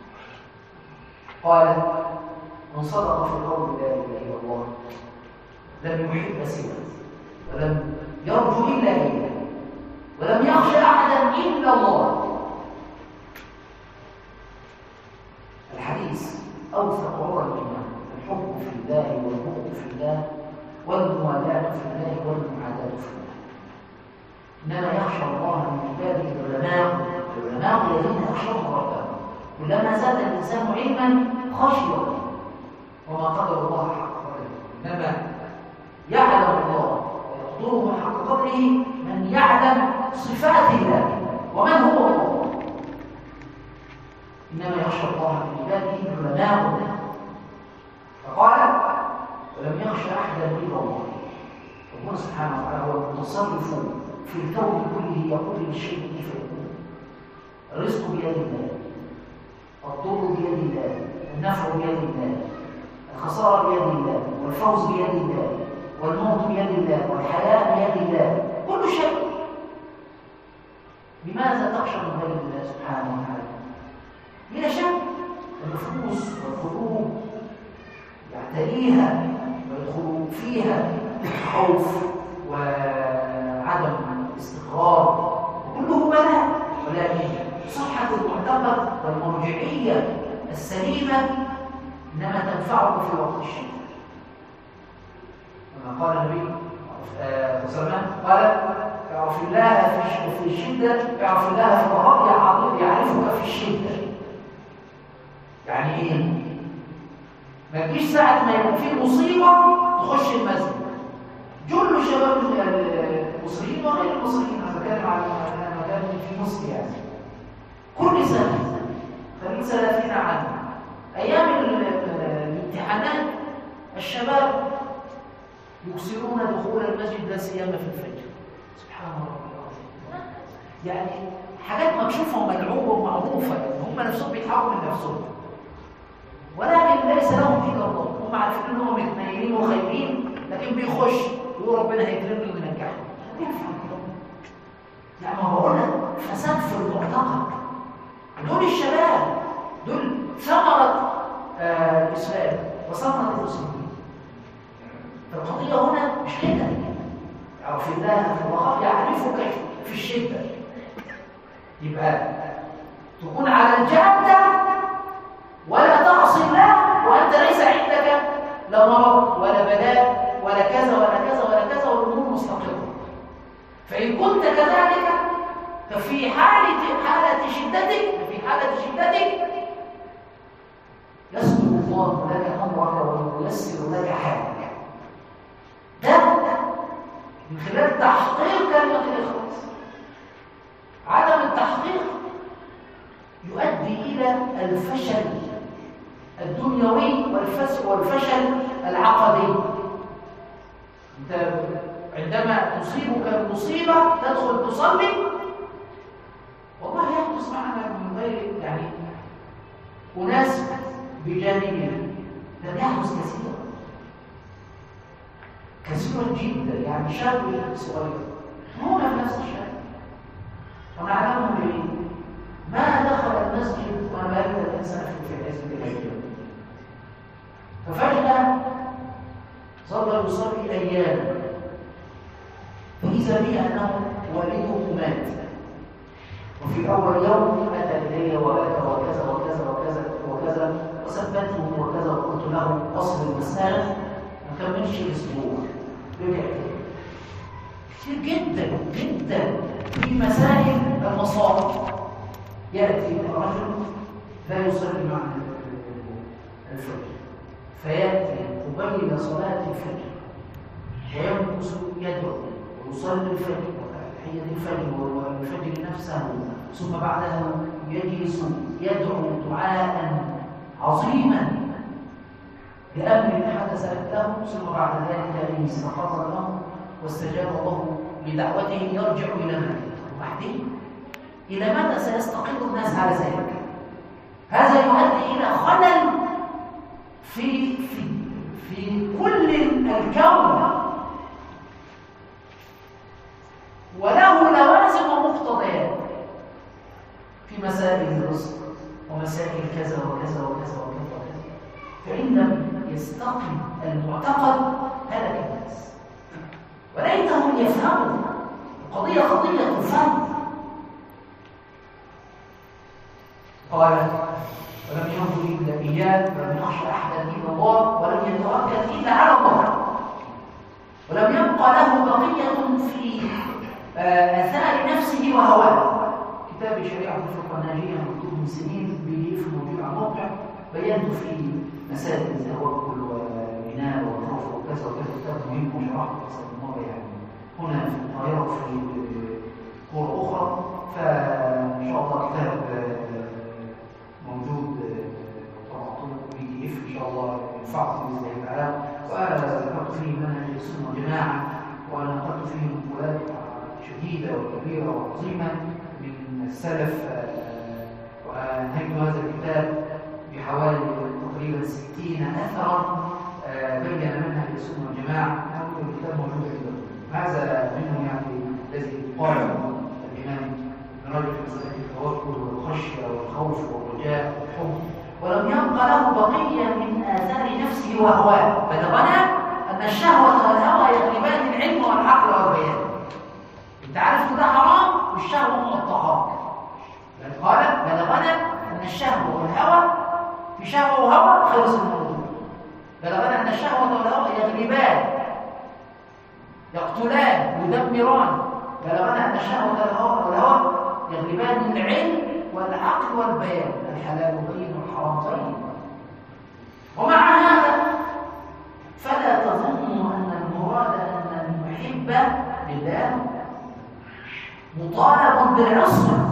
قال من صدق في قول لا إله إلا الله لم يحب سواه ولم يرجو إلا إياه ولم يخشى أحدا إلا الله. الحديث أوثق عرى الإيمان، الحب في الله والبغض في الله والموالاة في الله والمعاداة في الله. إنما يخشى الله من عباده العلماء، العلماء الذين يخشون ربهم. كلما زاد الإنسان علما خشي الله، وما قدر الله حق قدره. إنما يعلم الله ويقدره حق قدره من يعلم صفات الله ومن هو الله. إنما يخشى الله من عباده العلماء. فقال ولم يخشى أحدا إلا الله. ربنا سبحانه وتعالى هو المتصرف في الكون كله، يقول للشيء كيف يكون. الرزق بيد الله، الضر بيد الله، النفع بيد الله، الخسارة بيد الله، والفوز بيد الله، والموت بيد الله، والحياة بيد الله، كل شيء. لماذا تخشى من غير الله سبحانه وتعالى؟ بلا شك النفوس والقلوب يعتريها ويدخل فيها خوف وعدم استقرار وكله بلاء، ولكن صحة المعتقد والمرجعية السليمة إنما تنفعك في وقت الشدة. كما قال النبي صلى الله عليه وسلم قال اعرف الله في الشدة اعرف الله في الرخاء يعرفك في الشدة. يعني ايه؟ ما تجيش ساعة ما يكون في مصيبة تخش المسجد. جل شباب المصريين وغير المصريين، انا بتكلم على مكان في مصر يعني، كل سنة خليل ثلاثين عام ايام الامتحانات الشباب يكسرون دخول المسجد لا سيما في الفجر. سبحان ربي العظيم. يعني حاجات مكشوفه وملعوبه ومعروفه، يعني هم نفسهم بيضحكوا من نفسهم، ولكن ليس لهم دين الله. هم عارفين انهم متنيلين وخايبين، لكن بيخش يقول ربنا هيكرمني وينجحني. يعني ما بقول لك فساد في المعتقد. دول الشباب دول ثمره آه الاسلام وثمره المسلمين. القضيه هنا مش كده. يعرف الله في الرخاء يعرفك في الشده. يبقى تكون على الجاده ولا تعصي الله وانت ليس عندك لا مرض ولا بلاء ولا كذا ولا كذا ولا كذا والامور مستقره. فان كنت كذلك ففي حاله حاله شدتك في حاله شدتك يسر الله لك امرك وييسر لك حالك. ده من خلال تحقيق كلمة الإخلاص. عدم التحقيق يؤدي إلى الفشل الدنيوي والفشل العقدي. أنت عندما تصيبك المصيبة تدخل تصلي، والله يحدث معنا من غير يعني أناس بجانبنا، ده يحدث كثيرا كثيرا جدا. يعني شاب صغير هو في نفس الشاب ونعلمه ليه ما دخل المسجد وما بين الإنسان في الحزب، ففجأة ظل يصلي أياما، فإذا به أنه والده مات، وفي أول يوم أتى إلي وأتى وكذا وكذا وكذا وكذا وثبته وكذا، وقلت له أصل المسألة ما كملش أسبوع رجع كتير جدا جدا في مسائل المصائب. يأتي الرجل لا يصلي مع الفجر، فيأتي قبيل صلاة الفجر ويمكث يدعو ويصلي الفجر تحية الفجر والفجر نفسه، ثم بعدها يجلس يدعو دعاء عظيما لأمر حدث له، ثم بعد ذلك إن استقر له واستجاب الله لدعوته يرجع إلى مكة. وبعدين إلى متى سيستقر الناس على ذلك؟ هذا يؤدي إلى خلل في في في كل الكون، وله لوازم ومقتضيات في مسائل الرزق ومسائل كذا وكذا وكذا وكذا وكذا. فإن لم يستقم المعتقد هلك الناس، وليتهم يفهموا القضية قضية فهم. قال ولم ينظر إلا إياه ولم يخشى أحدا إلا الله ولم يتوكل إلا على الله، ولم يبقى له بقية في آثار نفسه وهواه. كتاب شريعة الفقه الناجية مكتوب من سنين بي اف موجود على الموقع، بينت فيه مسائل التوكل والإنابة والخوف وكذا وكذا. كتاب مهم وشرحت أصلا المرة يعني هنا في القاهرة وفي قرى أخرى، فإن شاء الله كتاب موجود طبعته بي دي اف إن شاء الله ينفعكم بإذن الله تعالى. وأنا ذكرت فيه منهج السنة والجماعة، وأنا نقلت فيه نقولات شديدة وكبيرة وعظيمة من السلف، وأنهيت هذا الكتاب بحوالي تقريبا ستين أثرا بين منهج السنة والجماعة. الكتاب موجود عندكم، هذا منه يعني الذي قال الإمام ابن رجب في مسألة التوكل والخشية والخوف والرجاء والحب، ولم يبقى له بقية من آثار نفسه وهواه، بلغنا أن الشهوة والهوى يغلبان العلم والعقل والبيان. أنت عارف إن ده حرام والشهوة مقطعاك، قال بلغنا أن الشهوة والهوى في شهوة وهوى خلص الموضوع. بلغنا أن الشهوة والهوى يغلبان يقتلان يدمران. بلغنا أن الشهوة والهوى يغلبان العلم والعقل والبيان، الحلال طيب والحرام طيب. ومع هذا فلا تظنوا أن المراد أن المحب لله مطالب بالعصمة.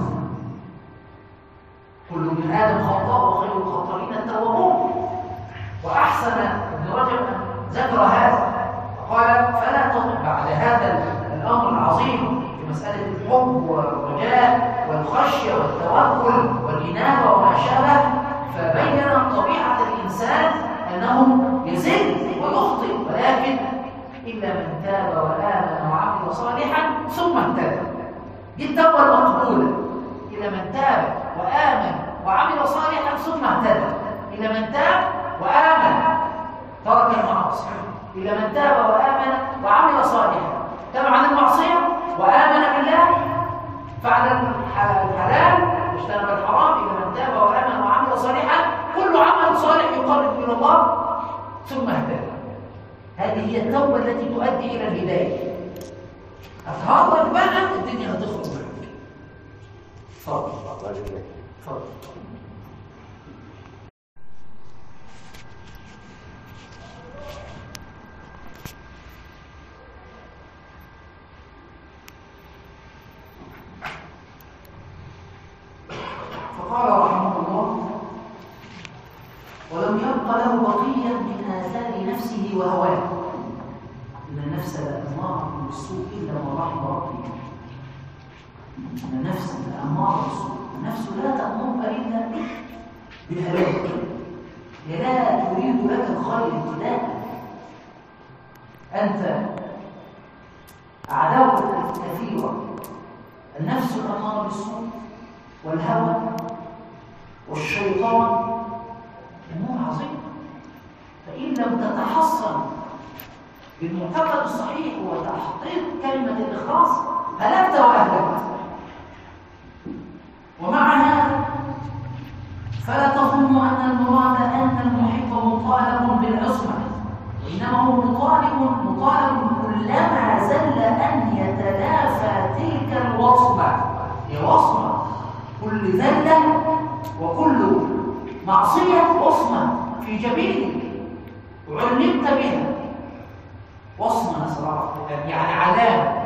كل من آدم خطاء وخير الخطائين التوابون. وأحسن ابن رجب ذكر هذا فقال فلا تظن بعد هذا الأمر العظيم في مسألة الحب والرجاء والخشية والتوكل والإنابة وما شابه، فبين طبيعة الإنسان أنه يزل ويخطئ، ولكن إلا من تاب وآمن وعمل صالحا ثم اهتدى. دي التوبة المقبولة، إلا من تاب وآمن وعمل صالحا ثم اهتدى. إلا من تاب وآمن ترك المعاصي، إلا من تاب وآمن وعمل صالحا تاب عن المعصية وآمن بالله فعل الحلال واجتنب الحرام. إلا من تاب وآمن وعمل صالحا، كل عمل صالح يقرب إلى الله ثم اهتدى. هذه هي التوبة التي تؤدي إلى الهداية. أتهرج بقى الدنيا هتخرج معك. اتفضل اتفضل. له بقيا من آثار نفسه وهواه. إن النفس لأمارة بالسوء إلا ما رحم ربي. إن النفس لأمارة بالسوء، النفس لا تأمرك إلا بالهلاك، هي لا تريد لك الخير ابتداء. أنت عداوتك كثيرة، النفس الأمارة بالسوء والهوى والشيطان، أمور عظيمة. فإن لم تتحصن بالمعتقد الصحيح وتحقيق كلمة الإخلاص هلكت وأهلكت. ومع هذا فلا تظن أن المراد أن المحب مطالب بالعصمة، وإنما هو مطالب مطالب كلما زل أن يتلافى تلك الوصمة. هي وصمة، كل ذلة وكل معصية وصمة في جبينك وعلمت بها. وصمة نسأل الله يعني علامة،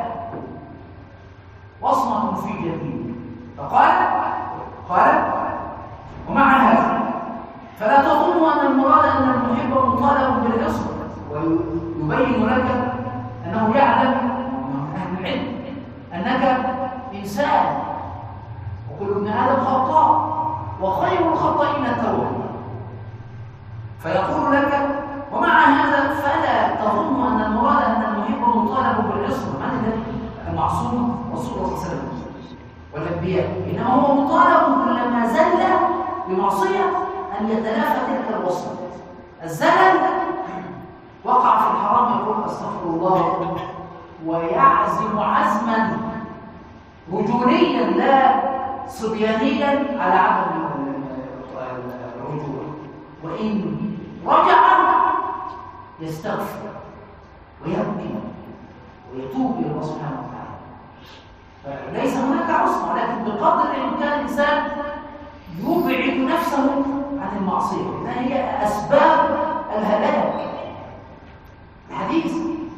وصمة في جبينك. فقال قال ومع هذا فلا تظن أن المراد أن المحب مطالب بالعصمة، ويبين لك أنه يعلم أهل العلم أنك إنسان وكل ابن آدم خطاء وخير الخطائين التوبة. فيقول لك ومع هذا فلا تظن أن المراد أن المحب مطالب بالعصمة. من الذي؟ المعصوم رسول الله صلى الله عليه وسلم والأنبياء، إنما هو مطالب كلما زل بمعصية أن يتلافى تلك الوصمة. الزلل وقع في الحرام يقول أستغفر الله ويعزم عزما رجوليا لا صبيانيا على عدم الرجوع، وإن رجع يستغفر ويبكي ويتوب إلى الله سبحانه وتعالى. فليس هناك عصمة، ولكن بقدر الإمكان الإنسان يبعد نفسه عن المعصية، لأنها هي أسباب الهلاك. الحديث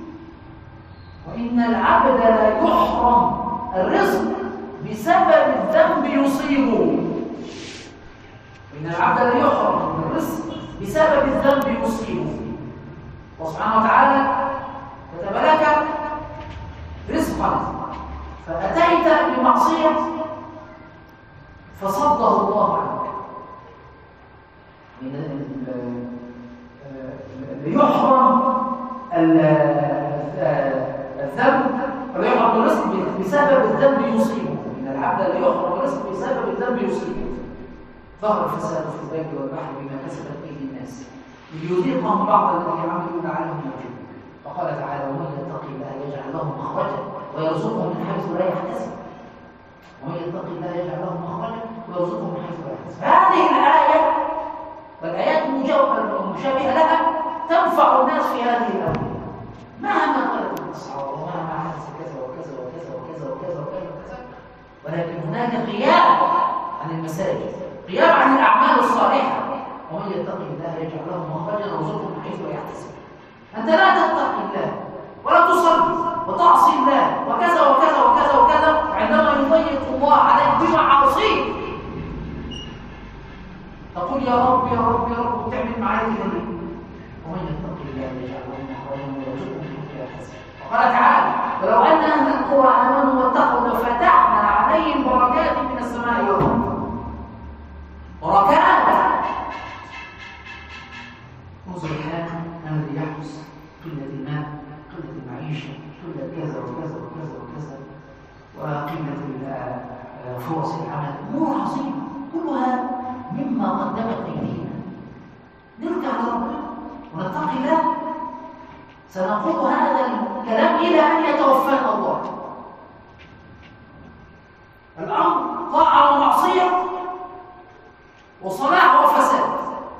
وإن العبد لا يحرم الرزق بسبب الذنب يصيبه. وإن العبد لا يحرم الرزق بسبب الذنب يصيبه. وسبحانه وتعالى كتب لك رزقا فأتيت بمعصية فصده الله عنك. ليحرم الذنب ولا يحرم الرزق بسبب الذنب يصيبه. إن العبد لا يحرم الرزق بسبب الذنب يصيبه. ظهر الفساد في البر والبحر بما كسبت أيدي الناس ليذيقهم بعض الذي عملوا لعلهم يرجعون. فقال تعالى ومن يتق الله يجعل له مخرجا ويرزقه من حيث لا يحتسب. ومن يتق الله يجعل له مخرجا ويرزقه من حيث لا يحتسب. هذه الآية والآيات المشابهة لها تنفع الناس في هذه الأمور مهما قالت الأصحاب ومهما حدث كذا وكذا وكذا وكذا وكذا وكذا، ولكن هناك غياب عن المساجد، غياب عن الأعمال الصالحة. ومن يتق الله يجعل له مخرجا ويرزقه من حيث لا يحتسب. أنت لا تتقي الله ولا تصلي وتعصي الله وكذا وكذا وكذا وكذا، عندما يضيق الله عليك بمعاصيه تقول يا رب يا رب يا رب وتعمل معايا كده. ومن يتق الله يجعل له مخرجا ويرزقه من حيث لا يحتسب. وقال تعالى ولو أن أهل القرى آمنوا واتقوا لفتحنا عليهم بركات من السماء والأرض. بركات انظر الآن ما الذي يحدث، قلة الماء، قلة المعيشة، قلة كذا وكذا وكذا وكذا، وقلة فرص العمل، أمور عظيمة كلها مما قدمت أيدينا. نرجع لربنا ونتقي الله. سنقول هذا الكلام إلى أن يتوفانا الله. الأمر طاعة ومعصية وصلاح وفساد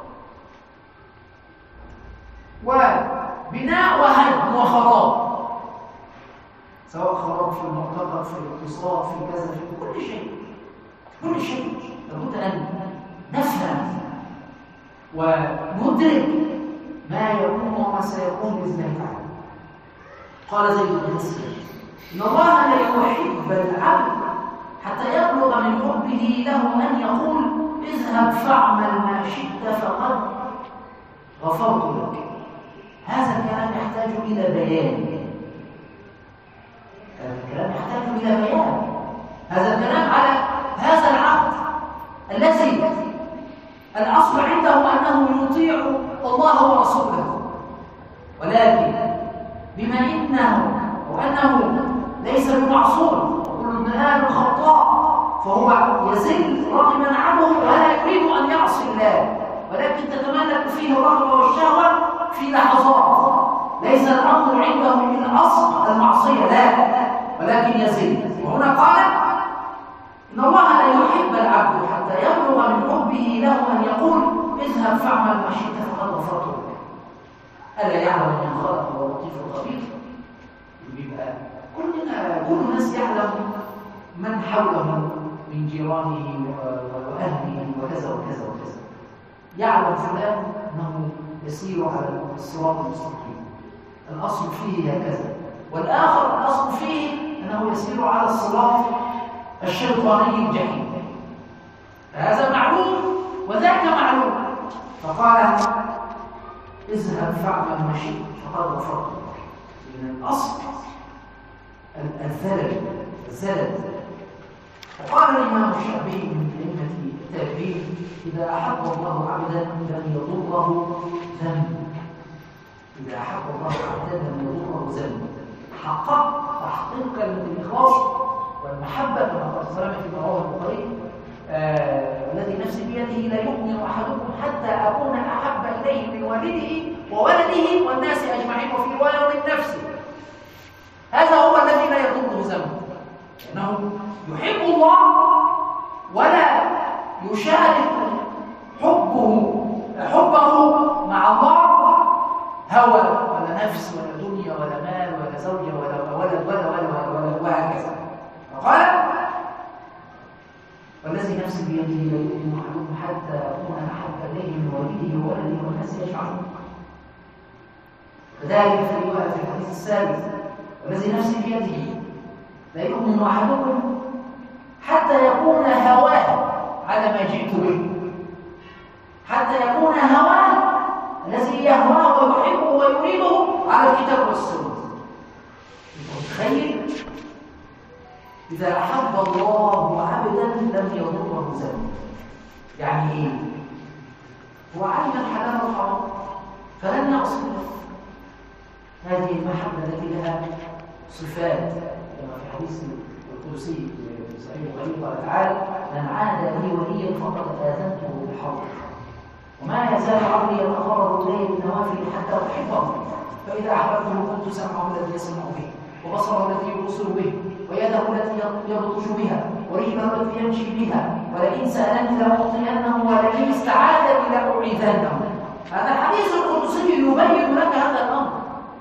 وبناء وهدم وخراب، سواء خراب في المعتقد في الاقتصاد في كذا في كل شيء كل شيء لابد أن نفهم وندرك ما يكون وما سيكون بإذن الله تعالى. قال زيد بن مسلم إن الله لا يحب العبد حتى يبلغ من حبه له أن يقول اذهب فاعمل ما شئت فقد غفرت لك. هذا الكلام يحتاج إلى بيان، هذا الكلام يحتاج إلى بيان. هذا الكلام على هذا العبد الذي الأصل عنده أنه يطيع الله ورسوله، ولكن بما إنه وأنه ليس بمعصوم وكل ابن آدم خطاء، فهو يزل رغما عنه ولا يريد أن يعصي الله، ولكن تتملك فيه الرغبة والشهوة في لحظات. ليس الأمر عنده من أصل المعصية، لا، ولكن يزل. وهنا قال إن الله لا يحب العبد حتى يبلغ من حبه له أن يقول اذهب فاعمل ما شئت فقد غفرت لك. ألا يعلم من خلق وهو اللطيف الخبير؟ يبقى كلنا كل الناس يعلم من حوله من جيرانه وأهله وكذا وكذا وكذا. يعلم فلان أنه يسير على الصراط المستقيم، الأصل فيه هكذا، والآخر الأصل فيه أنه يسير على الصراط الشيطاني الجحيم. هذا معلوم وذاك معلوم. فقال اذهب فاعمل ما شئت فقد غفرت لك. من الأصل الزلل الزلل. وقال الإمام الشافعي من أئمة التابعين إذا أحب الله عبدا لم يضره ذنب. إذا أحب الله عبدا لم يضره ذنب. حقق تحقيق الإخلاص والمحبة كما قال صلى الله عليه وسلم في رواه البخاري الذي نفسي بيده لا يؤمن أحدكم حتى أكون أحب إليه من والده وولده والناس أجمعين، وفي رواية من نفسه. هذا هو الذي لا يضره ذنب، لأنه يحب الله ولا يشارك حبه حبه مع الله هوى ولا نفس ولا دنيا ولا مال ولا زوجة ولا ولد ولا ولا ولا وهكذا. فقال والذي نفسي بيده لا يؤمن أحدكم حتى أكون أحب إليه من والده وولده والناس أجمعين. كذلك في رواية في الحديث الثالث والذي نفسي بيده لا يؤمن أحدكم حتى يكون هواه على ما جئت به، حتى يكون هواه الذي يهواه ويحبه ويريده على الكتاب والسنة. متخيل؟ إذا أحب الله عبدا لم يضره ذنب. يعني إيه؟ هو علم الحلال والحرام فلن يعصيه. هذه المحبة التي لها صفات كما في حديث القدسي في صحيح البخاري قال تعالى من عاد لي وليا فقد آذنته بالحرب، وما يزال عبدي يتقرب إلي بالنوافل حتى أحبه، فإذا أحببته كنت سمعه الذي يسمع به وبصره الذي يبصر به ويده التي يبطش بها ورجله التي يمشي بها، ولئن سألني لأعطينه ولئن استعاذني لأعيذنه. هذا الحديث القدسي يبين لك هذا الأمر.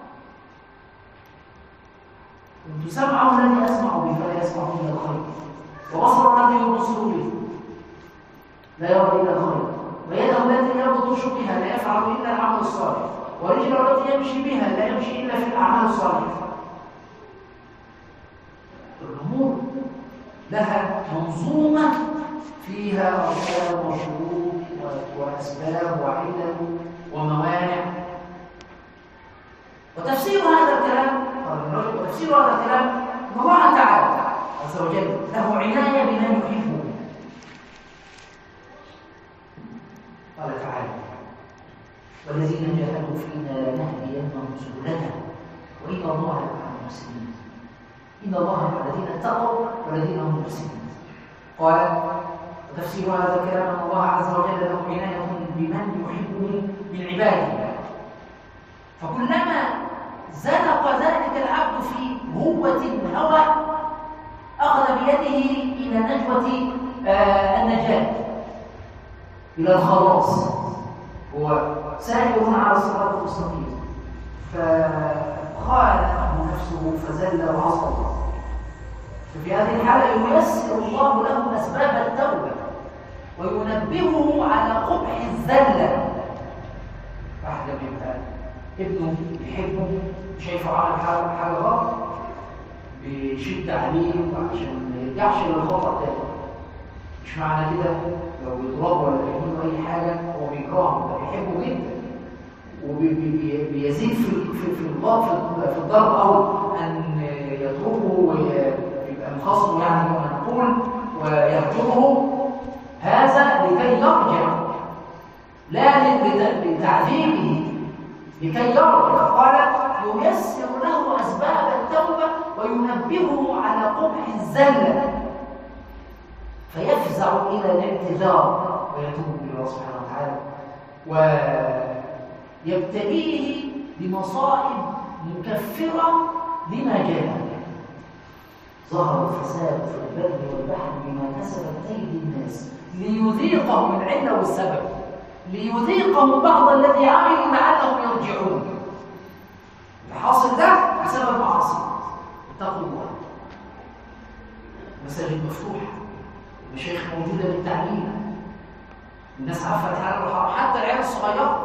كنت سمعه الذي أسمع به فلا يسمع إلا الخير، وبصره الذي يبصر به لا يرى إلا الخير، ويده التي يبطش بها لا يفعل إلا العمل الصالح، ورجله التي يمشي بها لا يمشي إلا في الأعمال الصالحة. الأمور لها منظومة فيها أركان وشروط وأسباب وعلل وموانع. وتفسير هذا الكلام وتفسير هذا الكلام أن الله تعالى عز وجل له عناية بمن يحبه. قال تعالى والذين جاهدوا فينا لنهدينهم سبلنا وإن الله لمع المحسنين. إن الله مع الذين اتقوا والذين هم محسنون. قال وتفسير هذا الكلام أن الله عز وجل له عناية بمن يحبه من عباده، فكلما زنق ذلك العبد في هوة الهوى أخذ بيده إلى نجوة آه النجاة، إلى الخلاص. هو سائر على الصراط المستقيم فخالفه نفسه فزل وعصى الله، ففي هذه الحالة ييسر الله له أسباب التوبة وينبهه على قبح الزلة. واحد بيبقى ابنه بيحبه شايفه عمل حاجة غلط بيشد عليه عشان ما يرجعش للخطأ تاني. مش معنى كده لو يضربه ولا يعمل له أي حاجة هو بيكرهه، ده بيحبه جدا، وبيزيد في في في الضرب او ان يتركه ويبقى مخاصمه يعني كما نقول ويهجره، هذا لكي يرجع لا لتعذيبه، لكي يرجع. قال ييسر له اسباب التوبه وينبهه على قبح الزله فيفزع الى الاعتذار ويتوب الى الله سبحانه وتعالى، ويبتليه بمصائب مكفره لما جاء. ظهر الفساد في البر والبحر بما كسبت ايدي الناس ليذيقهم العله والسبب، ليذيقهم بعض الذي عملوا لعلهم يرجعون. الحاصل ده بسبب معاصي. اتقوا الله. المساجد مفتوحه، المشايخ موجوده للتعليم، الناس عارفه الحلال والحرام، حتى العيال الصغيره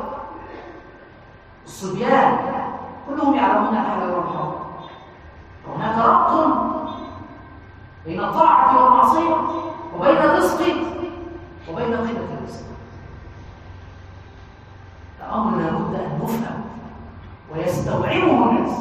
الصبيان كلهم يعلمون الحلال والحرام. وهناك ربط بين الطاعه والمعصيه وبين الرزق وبين قله الرزق. الامر لابد ان يفهم ويستوعبه الناس.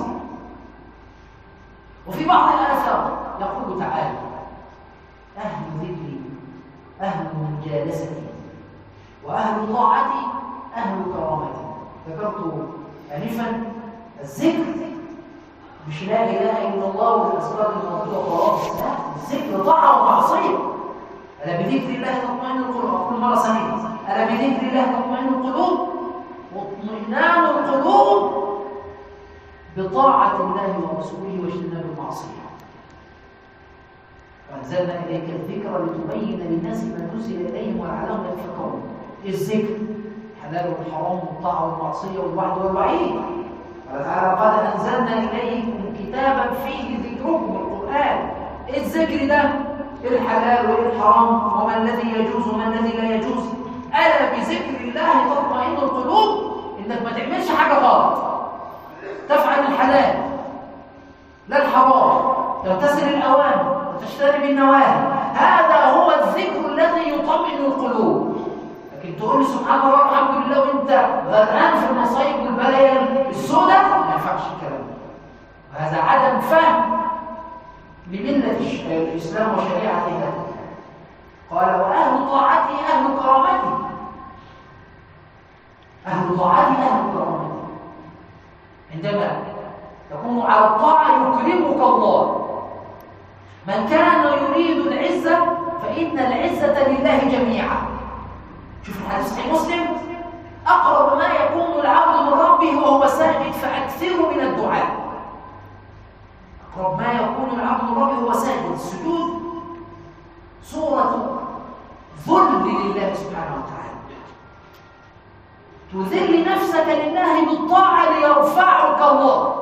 وفي بعض الاثار يقول تعالى: اهل ذكري اهل مجالستي واهل طاعتي اهل كرامتي. ذكرت انفا الذكر مش لا اله الا الله والاسرار الموجوده وخلاص، لا، الذكر طاعه ومعصيه. الا بذكر الله تطمئن القلوب. اقول مره ثانيه: الا بذكر الله تطمئن القلوب، واطمئنان القلوب بطاعه الله ورسوله واجتناب المعصيه. وانزلنا اليك الذكر لتبين للناس ما نزل اليهم ولعلهم يتفكرون. الذكر الحلال والحرام والطاعه والمعصيه والوعد والوعيد. قال تعالى: قد انزلنا اليكم كتابا فيه ذكركم، القران. ايه الذكر ده؟ ايه الحلال وايه الحرام وما الذي يجوز وما الذي لا يجوز. الا بذكر الله تطمئن القلوب. انك ما تعملش حاجه غلط، تفعل الحلال لا الحرام، تمتثل الاوامر وتجتنب النواهي. هذا هو الذكر الذي يطمئن القلوب. لكن تقول لي سبحان الله الحمد لله وانت غرقان في المصايب والبلايا السوداء، ما ينفعش الكلام. وهذا عدم فهم لمله الاسلام وشريعته. قال: واهل طاعتي اهل كرامتي. اهل طاعتي اهل كرامتي. عندما تكون على الطاعه يكرمك الله. من كان يريد العزه فان العزه لله جميعا. شوف الحديث صحيح مسلم: اقرب ما يكون العبد من ربه وهو ساجد فاكثروا من الدعاء. اقرب ما يكون العبد من ربه وهو ساجد. السجود صوره ذل لله سبحانه وتعالى. تذل نفسك لله بالطاعه ليرفعك الله،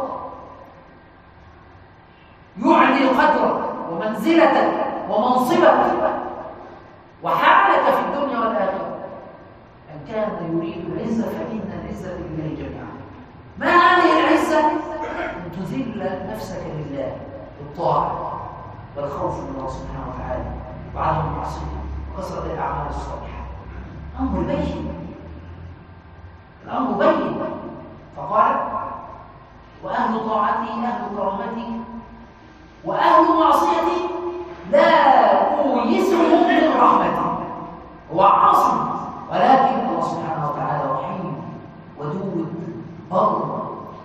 يعلي قدرك ومنزلتك ومنصبك وحالك في الدنيا والاخره. ان كان يريد العزه فان العزه لله جميعا. ما هذه العزه؟ ان تذل نفسك لله بالطاعه والخوف من الله سبحانه وتعالى وعدم المعصيه وكثره الاعمال الصالحه. امر بين، الامر بين. فقال: واهل طاعتي اهل كرامتي واهل معصيتي لا اويسهم من رحمتي. هو عاصم، ولكن الله سبحانه وتعالى رحيم ودود بر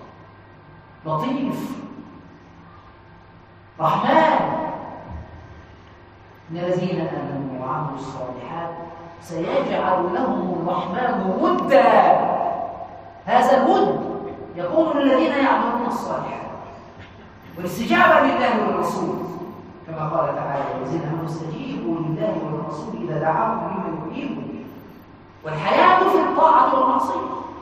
لطيف رحمن. ان الذين امنوا وعملوا الصالحات سيجعل لهم الرحمن ودا. هذا الود يكون للذين يعملون الصالحات والاستجابه لله والرسول، كما قال تعالى: الذين امنوا استجيبوا لله والرسول اذا دعاكم لما يحييكم. والحياه في الطاعه والمعصيه،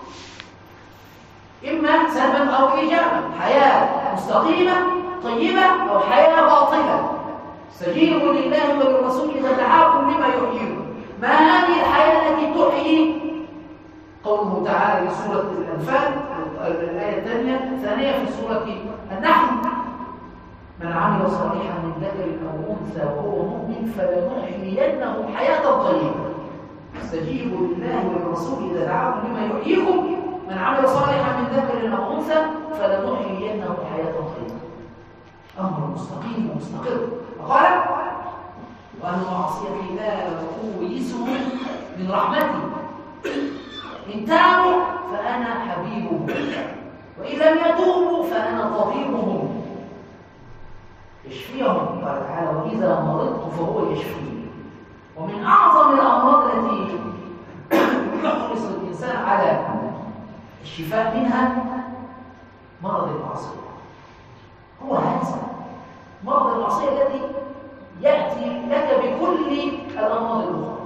اما سلبا او ايجابا، حياه مستقيمه طيبه او حياه باطله. استجيبوا لله وللرسول اذا دعاكم لما يحييكم. ما هذه الحياه التي تحيي؟ قوله تعالى في سوره الانفال الايه الثانيه الثانيه في سوره النحل: من عمل صالحا من ذكر او انثى وهو مؤمن فلنحيينه حياه طيبه. استجيبوا لله وللرسول اذا دعاكم لما يحييكم. من عمل صالحا مستقيم ومستقر. فقال وأن معصيتي لا أويسهم من رحمتي، إن تابوا فأنا حبيبهم، وإن لم يتوبوا فأنا طبيبهم يشفيهم. قال تعالى وإذا مرضت فهو يشفيني. ومن أعظم الأمراض التي يحرص الإنسان على الشفاء منها مرض المعصية. هو هذا مرض المعصية الذي يأتي لك بكل الأمراض الأخرى.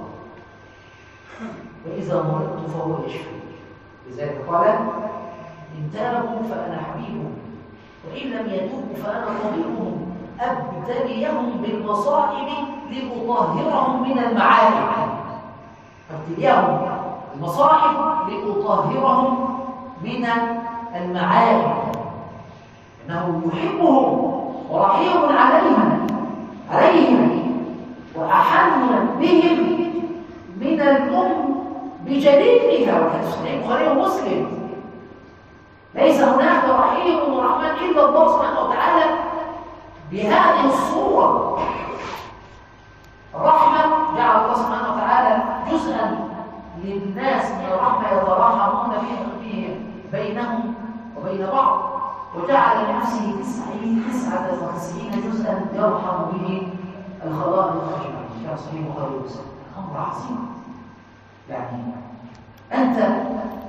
وإذا مرضت فهو يشفيني، لذلك قال إن تابوا فأنا حبيبهم، وإن لم يتوبوا فأنا طبيبهم، أبتليهم بالمصائب لأطهرهم من المعائب. أبتليهم بالمصائب لأطهرهم من المعائب، إنه يحبهم ورحيم عليهم عليهم وأحن بهم من الأم بجليلها. وكان صحيح البخاري ومسلم ليس هناك رحيم ورحمن إلا الله سبحانه وتعالى بهذه الصورة. الرحمة جعل الله سبحانه وتعالى جزءا للناس من الرحمة يتراحمون فيه بينهم وبين بعض، وجعل لنفسه تسعة وتسعين جزءا يرحم به الخلائق أجمعين. كما صحيح البخاري ومسلم. أمر عظيم. يعني أنت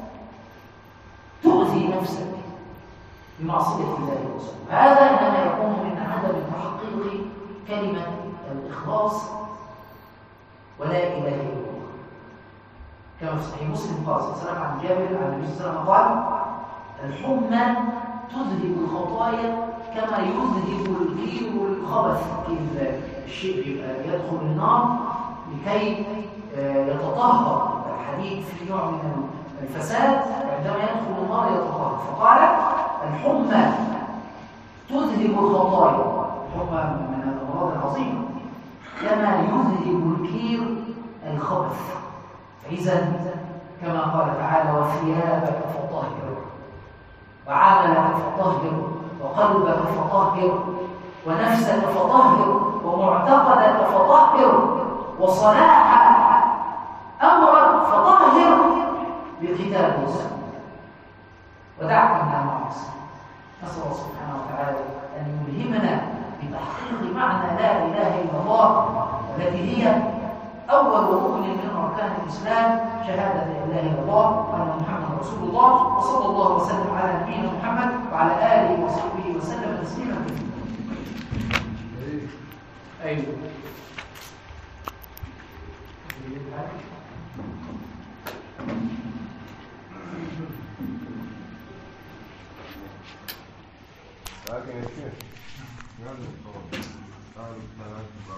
تؤذي نفسك بمعصية الله ورسوله، هذا إنما يكون من عدم تحقيق كلمة الإخلاص ولا إله إلا الله. كما في صحيح مسلم قال صلى الله عليه وسلم عن جابر عن النبي صلى الله عليه وسلم قال الحمى تذهب الخطايا كما يذهب الكير الخبث. الشيء بيبقى يدخل النار لكي يتطهر. الحديد في نوع من الفساد، عندما يدخل النار يتطهر. فقال الحمى تذهب الخطايا، الحمى من الأمراض العظيمة، كما يذهب الكير الخبث. فإذا كما قال تعالى وثيابك فطهر، وعملك فطهر، وقلبك فطهر، ونفسك فطهر، ومعتقدك فطهر، وصلاح أمرك فطهر بالكتاب والسنة، ودعك من المعاصي. نسأل الله سبحانه وتعالى أن يلهمنا بتحقيق معنى لا إله إلا الله، التي هي أول ركن من أركان الإسلام، شهادة لا إله إلا الله وأن محمدا رسول الله. وصلى الله وسلم على نبينا محمد وعلى آله وصحبه وسلم تسليما كثيرا. أيوه لكن يا شيخ